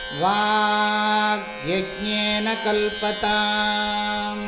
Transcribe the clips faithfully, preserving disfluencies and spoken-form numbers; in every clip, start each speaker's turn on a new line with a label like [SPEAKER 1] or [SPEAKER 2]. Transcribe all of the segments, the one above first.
[SPEAKER 1] வாக்யஜ்ஞேன கல்பதாம்.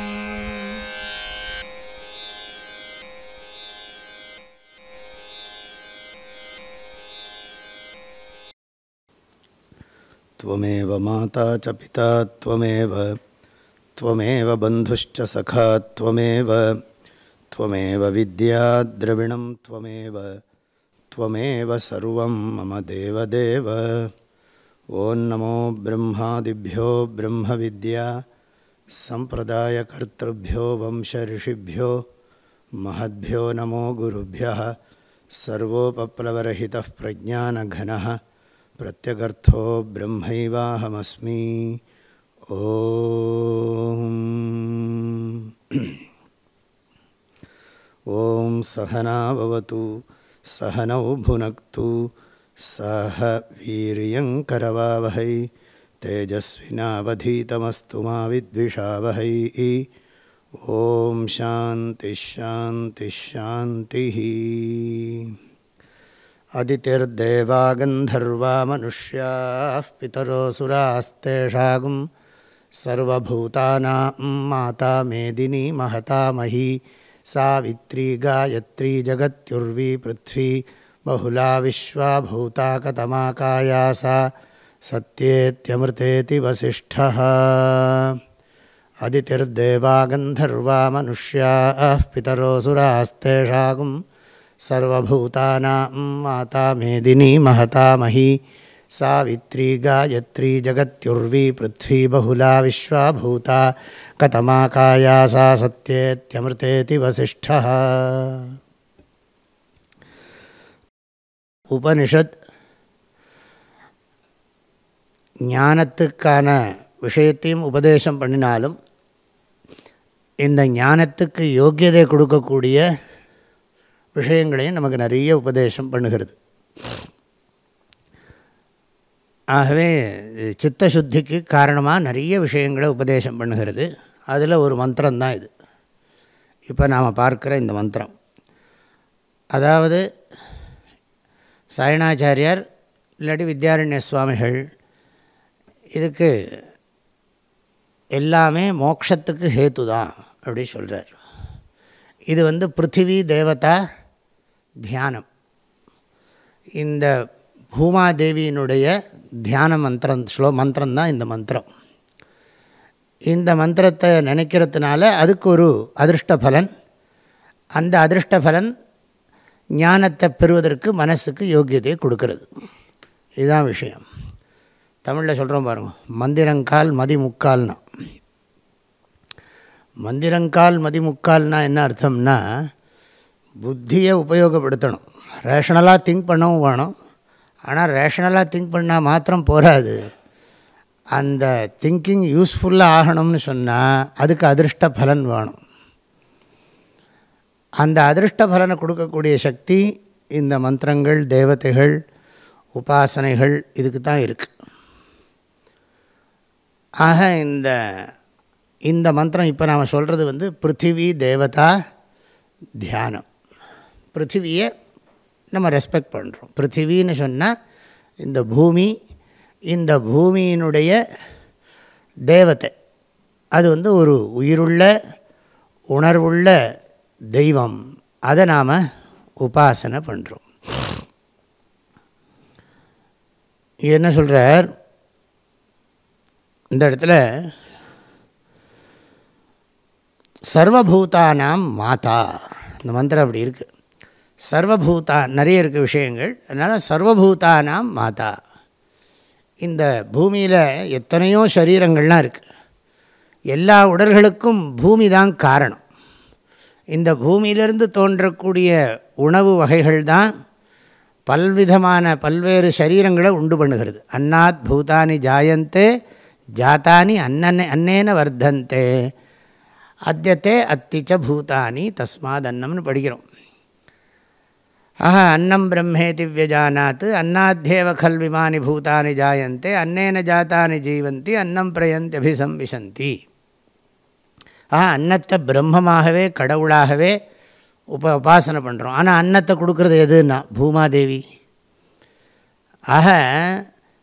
[SPEAKER 2] த்வமேவ மாதா ச பிதா த்வமேவ த்வமேவ பந்துஷ்ச சகா த்வமேவ த்வமேவ வித்யா த்ரவிணம் த்வமேவ த்வமேவ சர்வம் மம தேவதேவ. ஓம் நமோ பிரம்மாதிப்யோ பிரம்ம வித்யா சம்பிரதாய கர்த்ருப்யோ வம்ச ரிஷிப்யோ மஹத்யோ நமோ குருப்யः. சர்வோபப்ளவரஹிதः பிரஜ்ஞானகணः பிரத்யகர்த்தோ பிரம்மைவாஹமஸ்மி. ஓம் ஓம் சகனாவவது சகனௌ புனக்து சஹ வீரியங்கரவாவஹை தேஜஸ்வினாவதீதமஸ்து மா வித்விஷாவஹை. ஓம் சாந்தி ஷாந்தி ஷாந்தி. அதிதிர்தேவா கந்தர்வா மனுஷ்யாः பிதரோசுராஸ்தேஷாகும் சர்வபூதானாம் மாதா மேதினி மஹதாமஹி. சாவித்ரி காயத்ரி ஜகத்யுர்வி பிருத்வி பஹுலா விஸ்வா பூதா கதமாகாயா சா சத்யேத்யமிருதேதி வசிஷ்டः. அதிதிர்தேவா கந்தர்வா மனுஷ்யாः பிதரோசுராஸ்தேஷாகும் சர்வபூதானாம் மாதா மேதினி மஹதாமஹி. சாவித்ரி காயத்ரி ஜகத்யுர்வி பிருத்வி பஹுலா விஸ்வா பூதா கதமாகாயா சா சத்யேத்யமிருதேதி வசிஷ்டः. உபனிஷத் ஞானத்துக்கான விஷயத்தையும் உபதேசம் பண்ணினாலும் இந்த ஞானத்துக்கு யோக்கியதை கொடுக்கக்கூடிய விஷயங்களையும் நமக்கு நிறைய உபதேசம் பண்ணுகிறது. ஆகவே சித்தசுத்திக்கு காரணமாக நிறைய விஷயங்களை உபதேசம் பண்ணுகிறது. அதில் ஒரு மந்திரம்தான் இது. இப்போ நாம் பார்க்குற இந்த மந்திரம், அதாவது சாயணாச்சாரியார் இல்லாட்டி வித்யாரண்ய சுவாமிகள் இதுக்கு எல்லாமே மோட்சத்துக்கு ஹேத்து தான் அப்படி சொல்கிறார். இது வந்து பிருத்திவி தேவதா தியானம், இந்த பூமாதேவியினுடைய தியான மந்திரம் ஸ்லோ மந்திரம்தான் இந்த மந்திரம். இந்த மந்திரத்தை நினைக்கிறதுனால அதுக்கு ஒரு அதிருஷ்ட பலன், அந்த அதிருஷ்ட பலன் ஞானத்தை பெறுவதற்கு மனசுக்கு யோக்கியதையை கொடுக்கறது. இதுதான் விஷயம். தமிழில் சொல்கிறோம் பாருங்கள், மந்திரங்கால் மதிமுக்கால்னா. மந்திரங்கால் மதிமுக்கால்னா என்ன அர்த்தம்னா, புத்தியை உபயோகப்படுத்தணும், ரேஷனலாக திங்க் பண்ணவும் வேணும். ஆனால் ரேஷனலாக திங்க் பண்ணால் மாத்திரம் போகாது, அந்த திங்கிங் யூஸ்ஃபுல்லாக ஆகணும்னு சொன்னால் அதுக்கு அதிருஷ்ட பலன் வேணும். அந்த அதிருஷ்ட பலனை கொடுக்கக்கூடிய சக்தி இந்த மந்திரங்கள், தேவதைகள், உபாசனைகள் இதுக்கு தான் இருக்குது. ஆக இந்த இந்த மந்திரம் இப்போ நாம் சொல்கிறது வந்து பிருத்திவி தேவதா தியானம். பிருத்திவியை நம்ம ரெஸ்பெக்ட் பண்ணுறோம். பிருத்திவின்னு சொன்னால் இந்த பூமி, இந்த பூமியினுடைய தேவதை, அது வந்து ஒரு உயிருள்ள உணர்வுள்ள தெய்வம். அதை நாம் உபாசனை பண்ணுறோம். என்ன சொல்கிறார் இந்த இடத்துல, சர்வபூதானாம் மாதா. இந்த மந்திரம் அப்படி இருக்குது. சர்வபூதா நிறைய இருக்குது விஷயங்கள், அதனால் சர்வபூதானாம் மாதா. இந்த பூமியில் எத்தனையோ சரீரங்கள்லாம் இருக்குது. எல்லா உடல்களுக்கும் பூமி தான் காரணம். இந்த பூமியிலிருந்து தோன்றக்கூடிய உணவு வகைகள் தான் பல்விதமான பல்வேறு சரீரங்களை உண்டு பண்ணுகிறது. அன்னாத் பூதானி ஜாயந்தே ஜாத்தானி அன்னே அன்னேன வர்த்தந்தே அத்தியத்தே அத்திச்ச பூதானி தஸ்மாத் அன்னம்னு படிக்கிறோம். ஆஹா, அன்னம் பிரம்மேதி வியஜானாத் அன்னாத்யேவ கல்விமானி பூதானி ஜாயந்தே அன்னேன ஜாத்தானி ஜீவந்தி அன்னம் பிரயந்தி அபிசம்விசந்தி. ஆஹா, அன்னத்தை பிரம்மமாகவே கடவுளாகவே உப உபாசனை பண்ணுறோம். ஆனால் அன்னத்தை கொடுக்குறது எதுன்னா பூமாதேவி. ஆக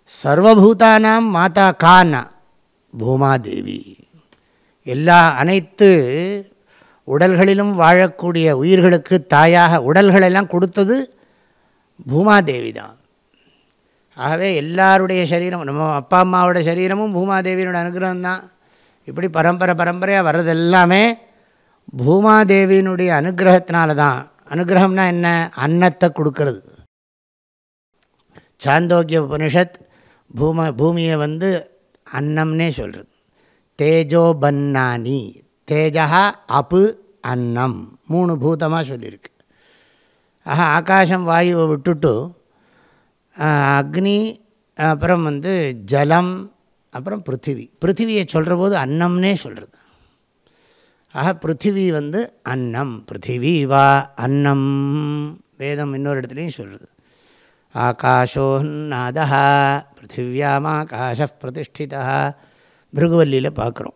[SPEAKER 2] சர்வபூதானாம் மாதா கான்னா பூமாதேவி. எல்லா அனைத்து உடல்களிலும் வாழக்கூடிய உயிர்களுக்கு தாயாக உடல்களெல்லாம் கொடுத்தது பூமாதேவி தான். ஆகவே எல்லாருடைய சரீரம், நம்ம அப்பா அம்மாவோட சரீரமும் பூமாதேவியோட அனுகிரகம் தான். இப்படி பரம்பரை பரம்பரையாக வர்றது எல்லாமே பூமாதேவியினுடைய அனுகிரகத்தினால தான். அனுகிரகம்னா என்ன? அன்னத்தை கொடுக்கறது. சாந்தோக்கிய உபனிஷத் பூம பூமியை வந்து அன்னம்னே சொல்கிறது. தேஜோபன்னானி, தேஜா அப்பு அன்னம், மூணு பூதமாக சொல்லியிருக்கு. ஆஹா, ஆகாசம் வாயுவை விட்டுட்டு அக்னி, அப்புறம் வந்து ஜலம், அப்புறம் பிருத்திவி. பிருத்திவியை சொல்கிற போது அன்னம்னே சொல்கிறது. ஆக பிருத்திவி வந்து அன்னம். பிருத்திவி வா அன்னம், வேதம் இன்னொரு இடத்துலையும் சொல்கிறது. ஆகாஷோன்னாதா பிருத்திவியாம் ஆகாஷ பிரதிஷ்டிதா, பிருகுவல்லியில் பார்க்குறோம்.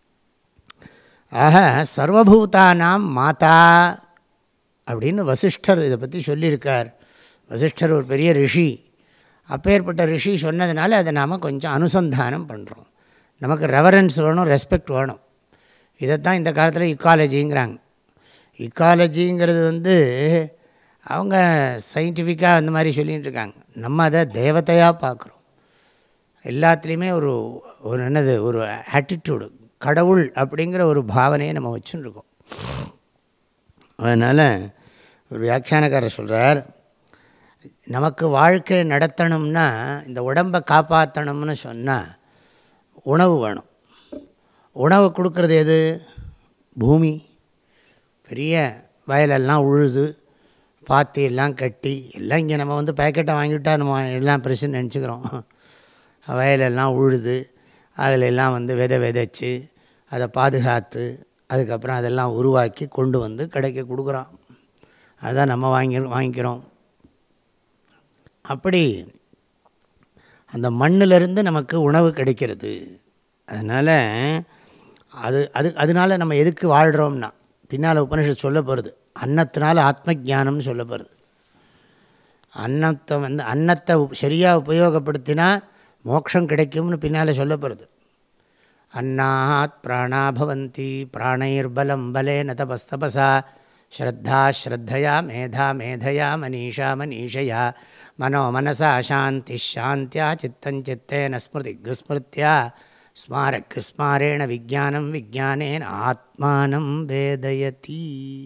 [SPEAKER 2] ஆக சர்வபூதானாம் மாதா அப்படின்னு வசிஷ்டர் இதை பற்றி சொல்லியிருக்கார். வசிஷ்டர் ஒரு பெரிய ரிஷி. அப்பேற்பட்ட ரிஷி சொன்னதுனால அதை நாம் கொஞ்சம் அனுசந்தானம் பண்ணுறோம். நமக்கு ரெவரன்ஸ் வேணும், ரெஸ்பெக்ட் வேணும். இதைத்தான் இந்த காலத்தில் இக்காலஜிங்கிறாங்க. இக்காலஜிங்கிறது வந்து அவங்க சயின்டிஃபிக்காக அந்த மாதிரி சொல்லிகிட்டு இருக்காங்க. நம்ம அதை தேவதையாக பார்க்குறோம். எல்லாத்துலேயுமே ஒரு ஒரு என்னது ஒரு ஆட்டிடியூடு, கடவுள் அப்படிங்கிற ஒரு பாவனையை நம்ம வச்சுருக்கோம். அதனால் ஒரு வியாக்கியானக்காரர் சொல்கிறார், நமக்கு வாழ்க்கை நடத்தணும்னா, இந்த உடம்பை காப்பாற்றணும்னு சொன்னால் உணவு வேணும். உணவு கொடுக்கறது எது? பூமி. பெரிய வயலெல்லாம் உழுது பாத்தி எல்லாம் கட்டி எல்லாம் இங்கே நம்ம வந்து பேக்கெட்டை வாங்கிவிட்டால் நம்ம எல்லாம் பிரச்சனை நினச்சிக்கிறோம். வயலெல்லாம் உழுது அதில் எல்லாம் வந்து விதை விதைச்சி அதை பாதுகாத்து அதுக்கப்புறம் அதெல்லாம் உருவாக்கி கொண்டு வந்து கடைக்கு கொடுக்குறோம். அதுதான் நம்ம வாங்கி வாங்கிக்கிறோம். அப்படி அந்த மண்ணிலிருந்து நமக்கு உணவு கிடைக்கிறது. அதனால் அது அது அதனால் நம்ம எதுக்கு வாழ்கிறோம்னா, பின்னால் உபனிஷத் சொல்ல போகிறது, அன்னத்தினால் ஆத்ம ஜானம்னு சொல்ல போகிறது. அன்னத்தை வந்து அன்னத்தை சரியாக உபயோகப்படுத்தினா மோட்சம் கிடைக்கும்னு பின்னால் சொல்ல போகிறது. அன்னாத் பிராணா பவந்தி பிராணைர்பலம் பலேன தபஸ்தபசா ஸ்ரத்தா ஸ்ரத்தையா மேதா மேதையா மனீஷா மனீஷயா மனோ மனசா சாந்தி சாந்தியா சித்தஞ்சித்தேன ஸ்மிருதி ஸ்மிருத்யா ஸ்மாரக் ஸ்மாரேண விஜானம் விஜானேன ஆத்மானம் வேதயதி.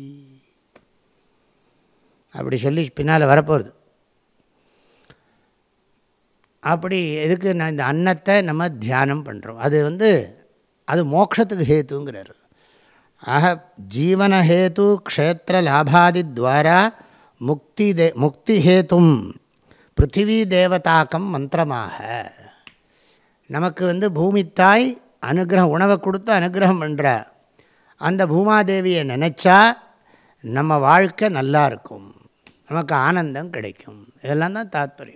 [SPEAKER 2] அப்படி சொல்லி பின்னால் வரப்போகிறது. அப்படி எதுக்கு நான் இந்த அன்னத்தை நம்ம தியானம் பண்ணுறோம். அது வந்து அது மோட்சத்துக்கு ஹேத்துங்கிறார். ஆக ஜீவன ஹேத்து க்ஷேத்திர லாபாதி துவாரா முக்தி தே முக்தி ஹேத்தும் பிருத்திவி தேவதாக்கம் மந்திரமாக. நமக்கு வந்து பூமித்தாய் அனுகிரகம் உணவை கொடுத்து அனுகிரகம் பண்ணுற அந்த பூமாதேவியை நினச்சா நம்ம வாழ்க்கை நல்லா இருக்கும், நமக்கு ஆனந்தம் கிடைக்கும். இதெல்லாம் தான் தாத்பரியம்.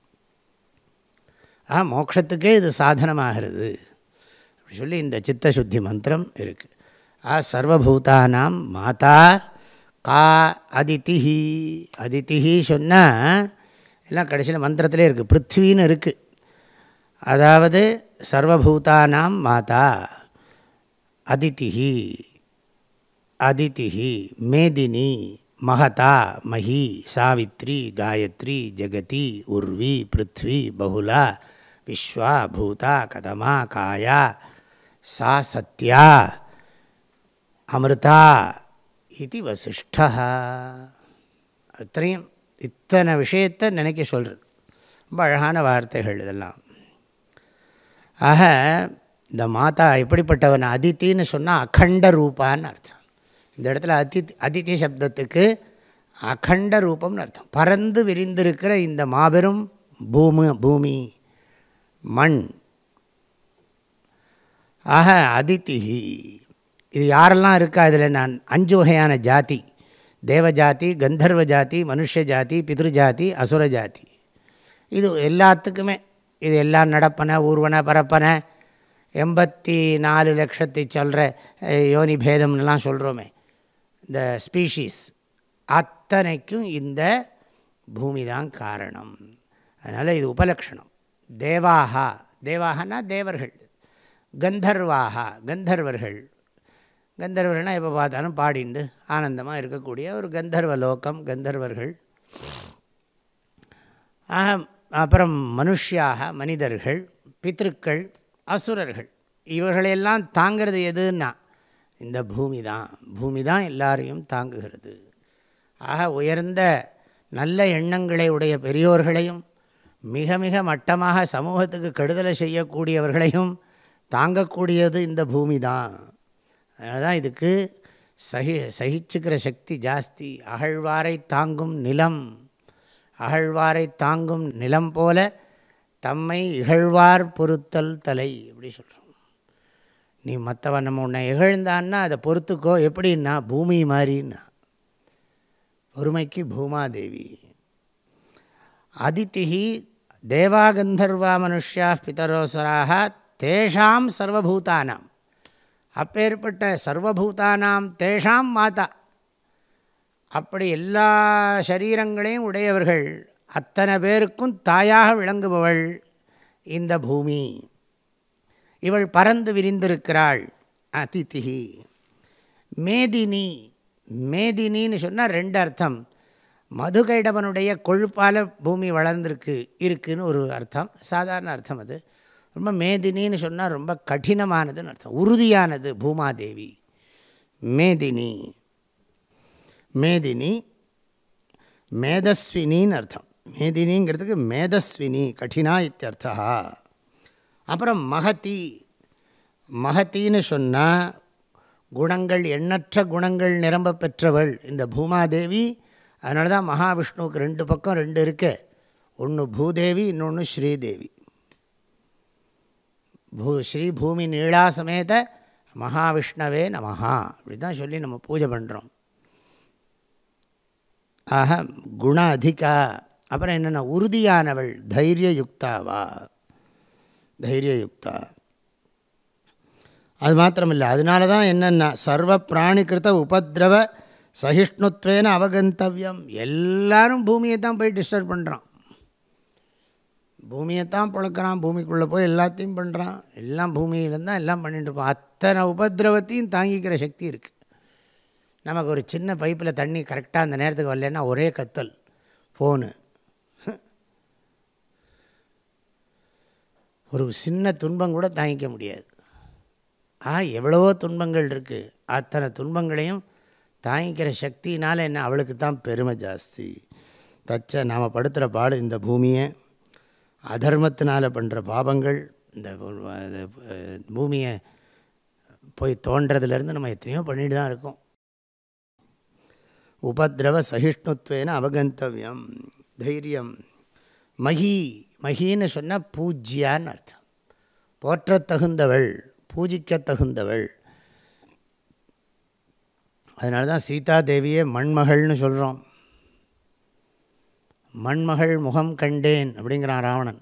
[SPEAKER 2] ஆ மோட்சத்துக்கே இது சாதனமாகிறது அப்படி சொல்லி இந்த சித்தசுத்தி மந்திரம் இருக்குது. ஆ சர்வபூதானாம் மாதா கா அதிதிஹி. அதிதிஹி சொன்னால் எல்லாம் கடைசியில் மந்திரத்திலே இருக்குது, பிருத்வின்னு இருக்குது. அதாவது சர்வபூதானாம் மாதா அதிதிஹி. அதிதிஹி மேதினி மகதா மஹி சாவித்ரி காயத்ரி ஜெகதி உர்வி பிருத்வி பகுலா விஸ்வா பூதா கதமா காயா சா சத்யா அமிர்தா இது வசிஷ்டா. அத்தனையும் இத்தனை விஷயத்தை நினைக்க சொல்கிறது. ரொம்ப அழகான வார்த்தைகள் இதெல்லாம். ஆக இந்த மாதா எப்படிப்பட்டவன்? அதித்தின்னு சொன்னால் அகண்ட ரூபான்னு அர்த்தம். இந்த இடத்துல அதித்தி அதித்தி சப்தத்துக்கு அகண்ட ரூபம்னு அர்த்தம். பறந்து விரிந்திருக்கிற இந்த மாபெரும் பூமி பூமி மண். ஆக அதித்தி இது யாரெல்லாம் இருக்கா? இதில் நான் அஞ்சு வகையான ஜாதி, தேவஜாதி, கந்தர்வ ஜாதி, மனுஷ ஜாதி, பித்ருஜாதி, அசுர ஜாதி. இது எல்லாத்துக்குமே இது எல்லாம் நடப்பன ஊர்வன பரப்பன எண்பத்தி நாலு லட்சத்தை சொல்கிற யோனி பேதம்லாம் சொல்கிறோமே, இந்த ஸ்பீஷீஸ் அத்தனைக்கும் இந்த பூமி தான் காரணம். அதனால் இது உபலக்ஷணம். தேவாகா, தேவாகனா தேவர்கள், கந்தர்வாகா கந்தர்வர்கள், கந்தர்வர்கள்னால் எப்போ பார்த்தாலும் பாடிண்டு ஆனந்தமாக இருக்கக்கூடிய ஒரு கந்தர்வ லோகம், கந்தர்வர்கள். அப்புறம் மனுஷியாக மனிதர்கள், பித்ருக்கள், அசுரர்கள், இவர்களெல்லாம் தாங்கிறது எதுன்னா இந்த பூமி தான். பூமி தான் எல்லாரையும் தாங்குகிறது. ஆக உயர்ந்த நல்ல எண்ணங்களை உடைய பெரியோர்களையும் மிக மிக மட்டமாக சமூகத்துக்கு கெடுதலை செய்யக்கூடியவர்களையும் தாங்கக்கூடியது இந்த பூமி தான். அதனால தான் இதுக்கு சகி சகிச்சுக்கிற சக்தி ஜாஸ்தி. அகழ்வாரை தாங்கும் நிலம், அகழ்வாரை தாங்கும் நிலம் போல தம்மை இகழ்வார் பொறுத்தல் தலை அப்படி சொல்கிறோம். நீ மற்றவன் நம்ம உன்னை இகழ்ந்தான்னா அதை பொறுத்துக்கோ. எப்படின்னா பூமி மாதிரின்னா, பொறுமைக்கு பூமாதேவி. அதிதிஹி தேவாகந்தர்வா மனுஷ்யா பிதரோசராக தேஷாம் சர்வபூதானாம், அப்பேற்பட்ட சர்வபூதானாம் தேஷாம் மாதா, அப்படி எல்லா சரீரங்களையும் உடையவர்கள் அத்தனை பேருக்கும் தாயாக விளங்குபவள் இந்த பூமி. இவள் பறந்து விரிந்திருக்கிறாள். அதிதிஹி மேதினி, மேதினின்னு சொன்னால் ரெண்டு அர்த்தம். மதுகைடவனுடைய கொழுப்பால் பூமி வளர்ந்துருக்கு இருக்குதுன்னு ஒரு அர்த்தம், சாதாரண அர்த்தம். அது ரொம்ப மேதினின்னு சொன்னால் ரொம்ப கடினமானதுன்னு அர்த்தம், உறுதியானது பூமாதேவி. மேதினி, மேதினி மேதஸ்வினின்னு அர்த்தம். மேதினிங்கிறதுக்கு மேதஸ்வினி, கடினா இத்தியர்த்தா. அப்புறம் மகதி, மகத்தின்னு சொன்னால் குணங்கள், எண்ணற்ற குணங்கள் நிரம்ப பெற்றவள் இந்த பூமாதேவி. அதனால தான் மகாவிஷ்ணுவுக்கு ரெண்டு பக்கம் ரெண்டு இருக்கு, ஒன்று பூதேவி, இன்னொன்று ஸ்ரீதேவி. பூ ஸ்ரீ பூமி நீளா சமேத மகாவிஷ்ணவே நமஹா அப்படி தான் சொல்லி நம்ம பூஜை பண்ணுறோம். ஆக குண அதிகா. அப்புறம் என்னென்ன, உறுதியானவள், தைரியயுக்தாவா, தைரியயுக்தா. அது மாத்திரமில்லை, அதனால தான் என்னென்னா சர்வ பிராணிகிருத்த உபதிரவ சகிஷ்ணுத்வேன அவகந்தவியம். எல்லாரும் பூமியை தான் போய் டிஸ்டர்ப் பண்ணுறான், பூமியை தான் பழக்கிறான், பூமிக்குள்ளே போய் எல்லாத்தையும் பண்ணுறான். எல்லாம் பூமியிலேருந்து தான் எல்லாம் பண்ணிட்டு இருக்கோம். அத்தனை உபதிரவத்தையும் தாங்கிக்கிற சக்தி இருக்குது. நமக்கு ஒரு சின்ன பைப்பில் தண்ணி கரெக்டாக அந்த நேரத்துக்கு வரலன்னா ஒரே கத்தல், ஃபோனு, ஒரு சின்ன துன்பம் கூட தாங்கிக்க முடியாது. ஆ எவ்வளவோ துன்பங்கள் இருக்குது, அத்தனை துன்பங்களையும் தாங்கிக்கிற சக்தினால் என்ன, அவளுக்கு தான் பெருமை ஜாஸ்தி. தச்ச நாம் படுத்துகிற பாடு இந்த பூமியை, அதர்மத்தினால் பண்ணுற பாபங்கள், இந்த பூமியை போய் தோன்றதுலேருந்து நம்ம எத்தனையோ பண்ணிட்டு தான் இருக்கோம். உபதிரவ சகிஷ்ணுத்வேன அவகந்தவியம், தைரியம். மகி, மகின்னு சொன்னால் பூஜ்யான்னு அர்த்தம், போற்றத்தகுந்தவள், பூஜிக்கத்தகுந்தவள். அதனால தான் சீதாதேவியே மண்மகள்னு சொல்கிறோம். மண்மகள் முகம் கண்டேன் அப்படிங்கிறான் ராவணன்.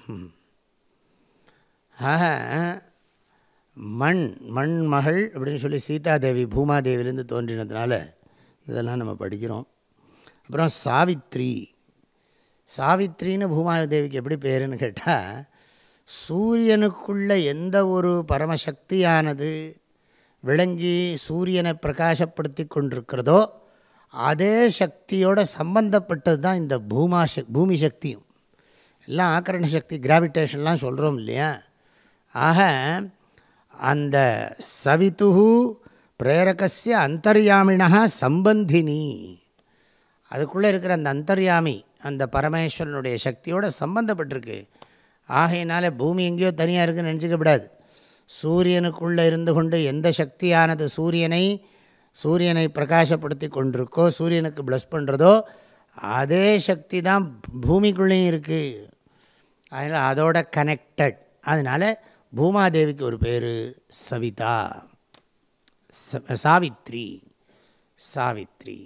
[SPEAKER 2] ஆக மண், மண்மகள் அப்படின்னு சொல்லி சீதாதேவி பூமாதேவியிலேருந்து தோன்றினதுனால இதெல்லாம் நம்ம படிக்கிறோம். அப்புறம் சாவித்ரி, சாவித்ரின்னு பூமாதேவிக்கு எப்படி பேருன்னு கேட்டால், சூரியனுக்குள்ள எந்த ஒரு பரமசக்தியானது விளங்கி சூரியனை பிரகாசப்படுத்தி கொண்டிருக்கிறதோ அதே சக்தியோட சம்பந்தப்பட்டது தான் இந்த பூமா பூமி சக்தியும். எல்லாம் ஆக்கரண சக்தி, கிராவிடேஷன்லாம் சொல்கிறோம் இல்லையா. ஆக அந்த சவிதுஹு பிரேரகஸ்ய அந்தர்யாமினா சம்பந்தினி, அதுக்குள்ளே இருக்கிற அந்த அந்தர்யாமி அந்த பரமேஸ்வரனுடைய சக்தியோடு சம்பந்தப்பட்டிருக்கு. ஆகையினால பூமி எங்கேயோ தனியாக இருக்குதுன்னு நினச்சிக்கப்படாது. சூரியனுக்குள்ளே இருந்து கொண்டு எந்த சக்தியானது சூரியனை சூரியனை பிரகாசப்படுத்தி கொண்டிருக்கோ, சூரியனுக்கு ப்ளஸ் பண்ணுறதோ அதே சக்தி தான் பூமிக்குள்ளேயும் இருக்குது. அதனால் அதோட கனெக்டட். அதனால் பூமாதேவிக்கு ஒரு பேர் சவிதா, சாவித்ரி. சாவித்ரி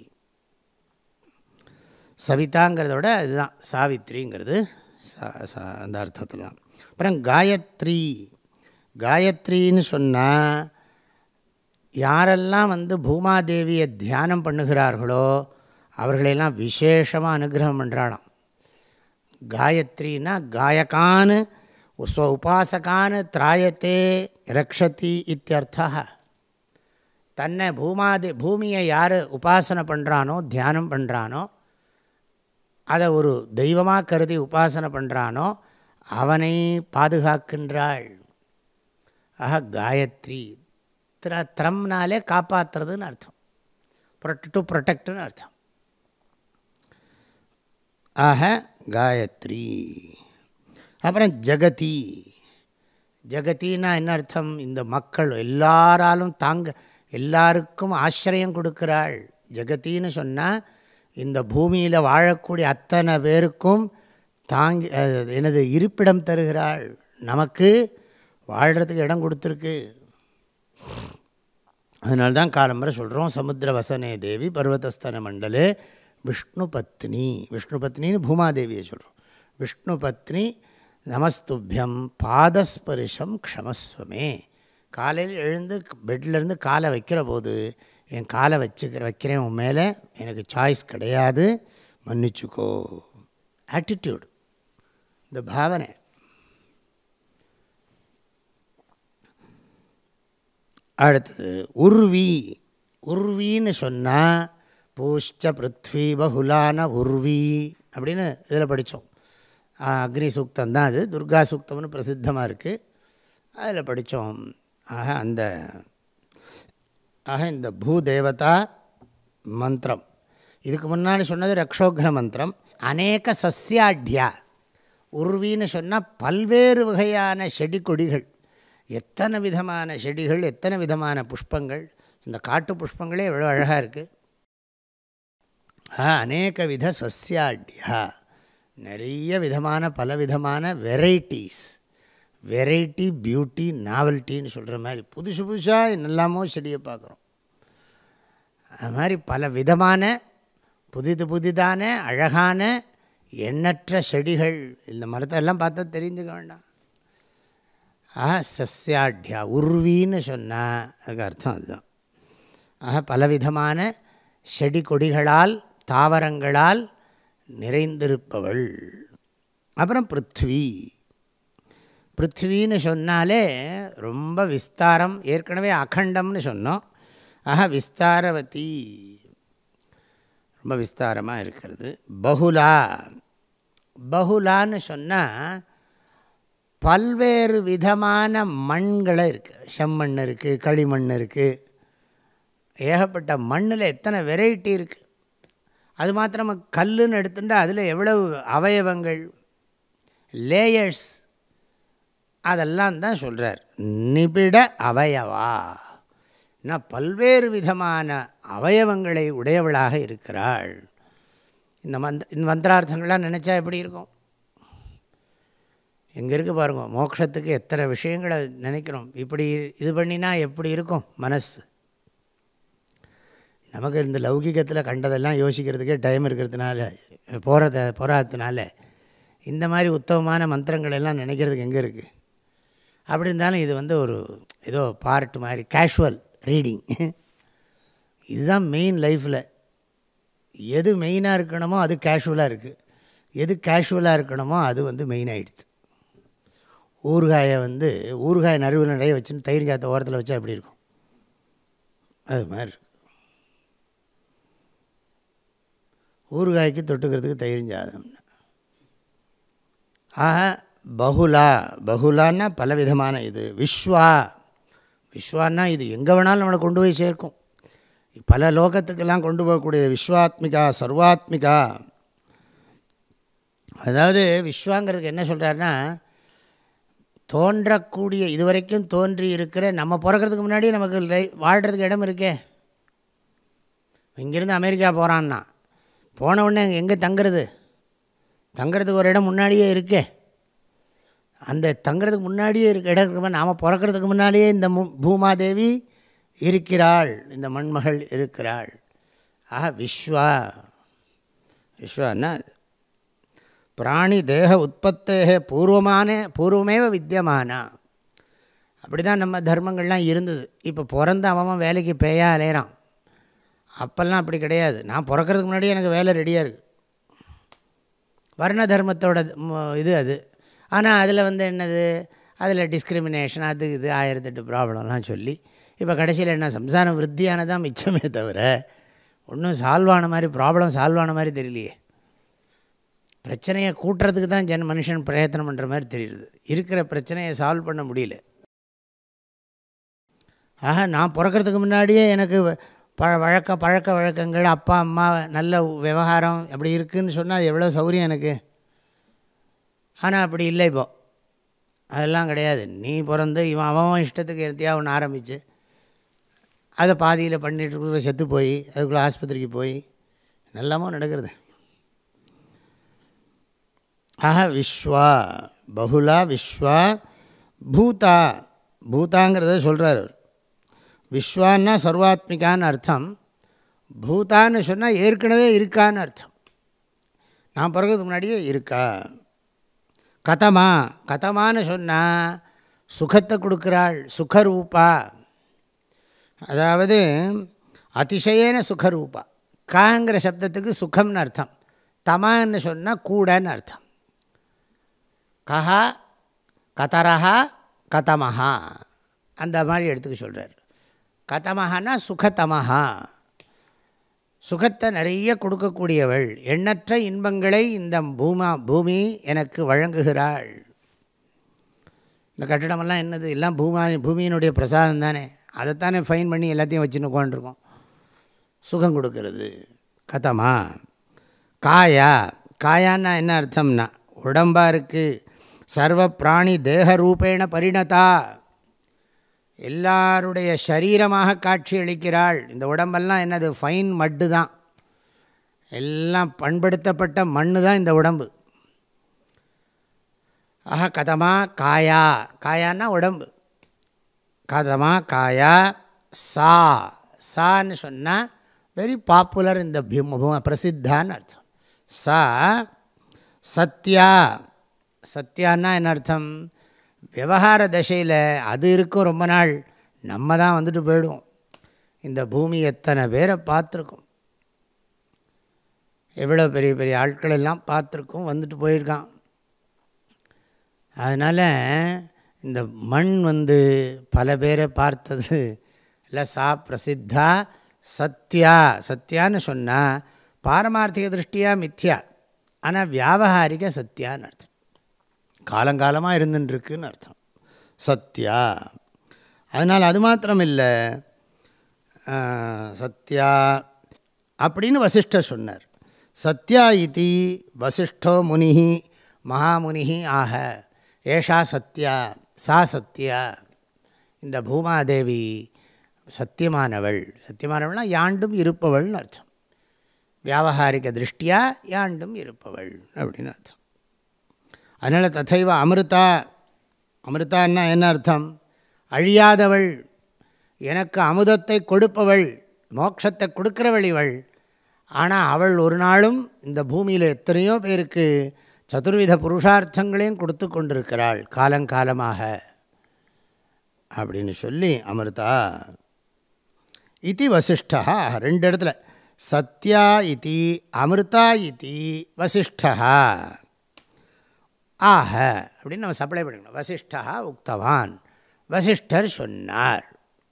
[SPEAKER 2] சவிதாங்கிறதோட இதுதான் சாவித்ரிங்கிறது அந்த அர்த்தத்தில் தான். அப்புறம் காயத்ரி, காயத்ரின்னு சொன்னால் யாரெல்லாம் வந்து பூமாதேவியை தியானம் பண்ணுகிறார்களோ அவர்களெல்லாம் விசேஷமாக அனுகிரகம் பண்ணுறாளாம். காயத்ரினா காயகான் ஸ்வ உபாசகான் திராயத்தே ரக்ஷதி இத்தியர்த்தா. தன்னை பூமாதி பூமியை யார் உபாசனை பண்ணுறானோ தியானம் பண்ணுறானோ அதை ஒரு தெய்வமாக கருதி உபாசனை பண்ணுறானோ அவனை பாதுகாக்கின்றாள். ஆக காயத்ரி திர திரம்னாலே காப்பாற்றுறதுன்னு அர்த்தம், ப்ரொட் டு ப்ரொடெக்ட்னு அர்த்தம். ஆக காயத்ரி. அப்புறம் ஜகதி. ஜகத்தின்னா என்ன அர்த்தம்? இந்த மக்கள் எல்லாராலும் தாங்க எல்லாருக்கும் ஆசிரியம் கொடுக்கிறாள். ஜகத்தின்னு சொன்னால் இந்த பூமியில் வாழக்கூடிய அத்தனை பேருக்கும் தாங்கி எனது இருப்பிடம் தருகிறாள். நமக்கு வாழ்கிறதுக்கு இடம் கொடுத்துருக்கு. அதனால்தான் காலம்பரை சொல்கிறோம் சமுத்திர வசனே தேவி பர்வதஸ்தன மண்டலே விஷ்ணு பத்னி. விஷ்ணு பத்னின்னு பூமாதேவியை சொல்கிறோம். விஷ்ணு பத்னி நமஸ்துபியம் பாதஸ்பரிசம் க்ஷமஸ்வமே. காலையில் எழுந்து பெட்லேருந்து காலை வைக்கிற போது என் காலை வச்சுக்கிற வைக்கிறேன் உன் மேலே, எனக்கு சாய்ஸ் கிடையாது, மன்னிச்சுக்கோ. ஆட்டிடியூடு, இந்த பாவனை. அடுத்தது உர்வி. உர்வின்னு சொன்னால் பூஷ்ச பிருத்வி பகுலான உர்வி அப்படின்னு இதில் படித்தோம். அக்னி சூக்தம் தான் அது, துர்கா சூக்தம்னு பிரசித்தமாக இருக்குது, அதில் படித்தோம். ஆக அந்த ஆக இந்த பூதேவதா மந்திரம். இதுக்கு முன்னாடி சொன்னது ரக்ஷோக்ன மந்திரம். அநேக சஸ்யாட்யா. உர்வின்னு சொன்னால் பல்வேறு வகையான செடி கொடிகள், எத்தனை விதமான செடிகள், எத்தனை விதமான புஷ்பங்கள். இந்த காட்டு புஷ்பங்களே எவ்வளோ அழகாக இருக்குது. அநேக வித சஸ்யாட்யா, நிறைய விதமான பலவிதமான வெரைட்டிஸ். வெரைட்டி பியூட்டி நாவல்ட்டின்னு சொல்கிற மாதிரி புதுசு புதுசாக என்னெல்லாமோ செடியை பார்க்குறோம். அது மாதிரி பல விதமான புதிது புதிதான அழகான எண்ணற்ற செடிகள். இந்த மரத்தை எல்லாம் பார்த்தா தெரிஞ்சுக்க வேண்டாம். ஆஹா சஸ்யாட்யா. உர்வின்னு சொன்னால் அதுக்கு அர்த்தம் அதுதான். ஆக பலவிதமான செடி கொடிகளால் தாவரங்களால் நிறைந்திருப்பவள். அப்புறம் பிருத்வி. பிருத்வின்னு சொன்னாலே ரொம்ப விஸ்தாரம். ஏற்கனவே அகண்டம்னு சொன்னோம். ஆஹா விஸ்தாரவதி, ரொம்ப விஸ்தாரமாக இருக்கிறது. பகுலா. பகுலான்னு சொன்னால் பல்வேறு விதமான மண்களை இருக்குது. செம்மண் இருக்குது, களிமண் இருக்குது, ஏகப்பட்ட மண்ணில் எத்தனை வெரைட்டி இருக்குது. அது மாத்திரம் கல்லுன்னு எடுத்துட்டா அதில் எவ்வளவு அவயவங்கள், லேயர்ஸ், அதெல்லாம் தான் சொல்கிறார். நிபிட அவயவா. நான் பல்வேறு விதமான அவயவங்களை உடையவளாக இருக்கிறாள். இந்த மந்த் இந்த மந்திரார்த்தங்கள்லாம் நினச்சா எப்படி இருக்கும்? எங்கே இருக்குது பாருங்க. மோட்சத்துக்கு எத்தனை விஷயங்களை நினைக்கிறோம். இப்படி இது பண்ணினா எப்படி இருக்கும் மனசு? நமக்கு இந்த லௌகிகத்தில் கண்டதெல்லாம் யோசிக்கிறதுக்கே டைம் இருக்கிறதுனால, போகிறத போகாததுனால இந்த மாதிரி உத்தமமான மந்திரங்கள் எல்லாம் நினைக்கிறதுக்கு எங்கே இருக்குது? அப்படி இருந்தாலும் இது வந்து ஒரு ஏதோ பார்ட் மாதிரி கேஷுவல் ரீடிங். இதுதான் மெயின் லைஃப்பில். எது மெயினாக இருக்கணுமோ அது கேஷுவலாக இருக்குது, எது கேஷுவலாக இருக்கணுமோ அது வந்து மெயின் ஆகிடுது. ஊறுகாயை வந்து ஊறுகாய் நறுவில் நிறைய வச்சுன்னு தயிர் சாத்த ஓரத்தில் வச்சா எப்படி இருக்கும்? அது மாதிரி இருக்கு. ஊறுகாய்க்கு தொட்டுக்கிறதுக்கு தயிர் சாதம்னா. ஆக பகுலா. பகுலான்னா பலவிதமான இது. விஸ்வா. விஸ்வான்னா இது எங்கே வேணாலும் நம்மளை கொண்டு போய் சேர்க்கும். பல லோகத்துக்கெல்லாம் கொண்டு போகக்கூடிய விஸ்வாத்மிகா, சர்வாத்மிகா. அதாவது விஸ்வாங்கிறதுக்கு என்ன சொல்கிறாருன்னா, தோன்றக்கூடிய இதுவரைக்கும் தோன்றி இருக்கிற, நம்ம பிறக்கிறதுக்கு முன்னாடியே நமக்கு லை வாழ்கிறதுக்கு இடம் இருக்கே. இங்கேருந்து அமெரிக்கா போகிறான்னா போன உடனே எங்கே தங்குறது? தங்குறதுக்கு ஒரு இடம் முன்னாடியே இருக்கே. அந்த தங்குறதுக்கு முன்னாடியே இருக்க இடம் இருக்கிற நாம் பிறக்கிறதுக்கு முன்னாடியே இந்த பூமாதேவி இருக்கிறாள், இந்த மண்மகள் இருக்கிறாள். ஆஹா விஸ்வா. விஸ்வான்னா பிராணி தேக உற்பத்தே பூர்வமான பூர்வமேவ வித்தியமானா. அப்படி தான் நம்ம தர்மங்கள்லாம் இருந்தது. இப்போ பிறந்த அவன் வேலைக்கு பேயா அலையிறான். அப்போல்லாம் அப்படி கிடையாது. நான் பிறக்கிறதுக்கு முன்னாடியே எனக்கு வேலை ரெடியாக இருக்குது. வர்ண தர்மத்தோட இது அது. ஆனால் அதில் வந்து என்னது, அதில் டிஸ்கிரிமினேஷன் அது இது ஆயிரத்தெட்டு ப்ராப்ளம்லாம் சொல்லி இப்போ கடைசியில் என்ன சம்சாரம் விருத்தியானதான் மிச்சமே தவிர ஒன்றும் சால்வ் ஆன மாதிரி, ப்ராப்ளம் சால்வ் ஆன மாதிரி தெரியலையே. பிரச்சனையை கூட்டுறதுக்கு தான் ஜன மனுஷன் பிரயத்தனம் பண்ணுற மாதிரி தெரியுது, இருக்கிற பிரச்சனையை சால்வ் பண்ண முடியல. ஆக நான் பிறக்கிறதுக்கு முன்னாடியே எனக்கு ப வழக்க பழக்க வழக்கங்கள், அப்பா அம்மா நல்ல விவகாரம் அப்படி இருக்குதுன்னு சொன்னால் எவ்வளோ சௌகரியம் எனக்கு. ஆனால் அப்படி இல்லை இப்போது, அதெல்லாம் கிடையாது. நீ பிறந்து இவன் அவன் இஷ்டத்துக்கு எத்தையா ஒன்று ஆரம்பித்து அதை பாதியில் பண்ணிட்டு இருக்கிற செத்து போய் அதுக்குள்ளே ஆஸ்பத்திரிக்கு போய் நல்லாமோ நடக்கிறது. ஆஹ விஸ்வா பகுலா விஸ்வா பூதா, பூதாங்கிறத சொல்கிறார் அவர். விஸ்வான்னா சர்வாத்மிகான்னு அர்த்தம், பூதான்னு சொன்னால் ஏற்கனவே இருக்கான்னு அர்த்தம். நான் பிறகுறதுக்கு முன்னாடியே இருக்கா. கதமா, கதமான்னு சொன்னால் சுகத்தை கொடுக்குறாள், சுகரூபா, அதாவது அதிசயேன சுகரூபா. காங்கிற சப்தத்துக்கு சுகம்னு அர்த்தம், தமான்னு சொன்னால் கூடன்னு அர்த்தம். கஹா கதரஹா கதமஹா அந்த மாதிரி எடுத்துக்க சொல்கிறார். கதமஹான்னா சுகதமஹா, சுகத்தை நிறைய கொடுக்கக்கூடியவள், எண்ணற்ற இன்பங்களை இந்த பூமா பூமி எனக்கு வழங்குகிறாள். இந்த கட்டிடமெல்லாம் என்னது, எல்லாம் பூமா பூமியினுடைய பிரசாதம் தானே, அதைத்தானே ஃபைன் பண்ணி எல்லாத்தையும் வச்சுன்னு உட்காந்துருக்கோம். சுகம் கொடுக்கறது கதமா. காயா, காயான்னா என்ன அர்த்தம்னா உடம்பாக இருக்குது. சர்வ பிராணி தேக ரூபேண பரிணதா, எல்லாருடைய சரீரமாக காட்சி அளிக்கிறாள். இந்த உடம்பெல்லாம் என்னது, ஃபைன் மட்டு தான், எல்லாம் பண்படுத்தப்பட்ட மண்ணு தான் இந்த உடம்பு. ஆஹா கதமா காயா, காயான்னா உடம்பு. கதமா காயா சா, சான்னு சொன்னால் வெரி பாப்புலர் இந்த பிரசித்தான்னு அர்த்தம். சா சத்யா, சத்யான்னா என்ன அர்த்தம், விவகார தசையில் அது இருக்கும் ரொம்ப நாள், நம்ம தான் வந்துட்டு போயிடுவோம். இந்த பூமி எத்தனை பேரை பார்த்துருக்கோம், எவ்வளோ பெரிய பெரிய ஆட்கள் எல்லாம் பார்த்துருக்கோம், வந்துட்டு போயிருக்கான். அதனால் இந்த மண் வந்து பல பேரை பார்த்தது இல்லை. சா பிரசித்தா சத்யா, சத்யான்னு சொன்னால் பாரமார்த்திக திருஷ்டியாக மித்யா, ஆனால் வியாபகாரிக சத்யான்னு அர்த்தம், காலங்காலமாக இருந்துட்டுருக்குன்னு அர்த்தம் சத்யா. அதனால் அது மாத்திரம் இல்லை, சத்யா அப்படின்னு வசிஷ்டர் சொன்னார். சத்யா இதி வசிஷ்டோ முனி மகாமுனி ஆக ஏஷா சத்யா, சா சத்யா. இந்த பூமாதேவி சத்தியமானவள், சத்தியமானவள்னா யாண்டும் இருப்பவள்னு அர்த்தம், வியாபகாரிக திருஷ்டியா யாண்டும் இருப்பவள் அப்படின்னு அர்த்தம். அதனால் ததைவ அமிர்தா, அமிர்தான்னா என்ன அர்த்தம், அழியாதவள், எனக்கு அமுதத்தை கொடுப்பவள், மோட்சத்தை கொடுக்கிறவள் இவள். ஆனால் அவள் ஒரு நாளும் இந்த பூமியில் எத்தனையோ பேருக்கு சதுர்வித புருஷார்த்தங்களையும் கொடுத்து கொண்டிருக்கிறாள் காலங்காலமாக அப்படின்னு சொல்லி அமிர்தா இதி வசிஷ்டா. ரெண்டு இடத்துல சத்யா இதி அமிர்தா இதி வசிஷ்டா ஆஹ அப்படின்னு நம்ம சப்ளை பண்ணிக்கணும். வசிஷ்டா உக்தவான், வசிஷ்டர் சொன்னார்.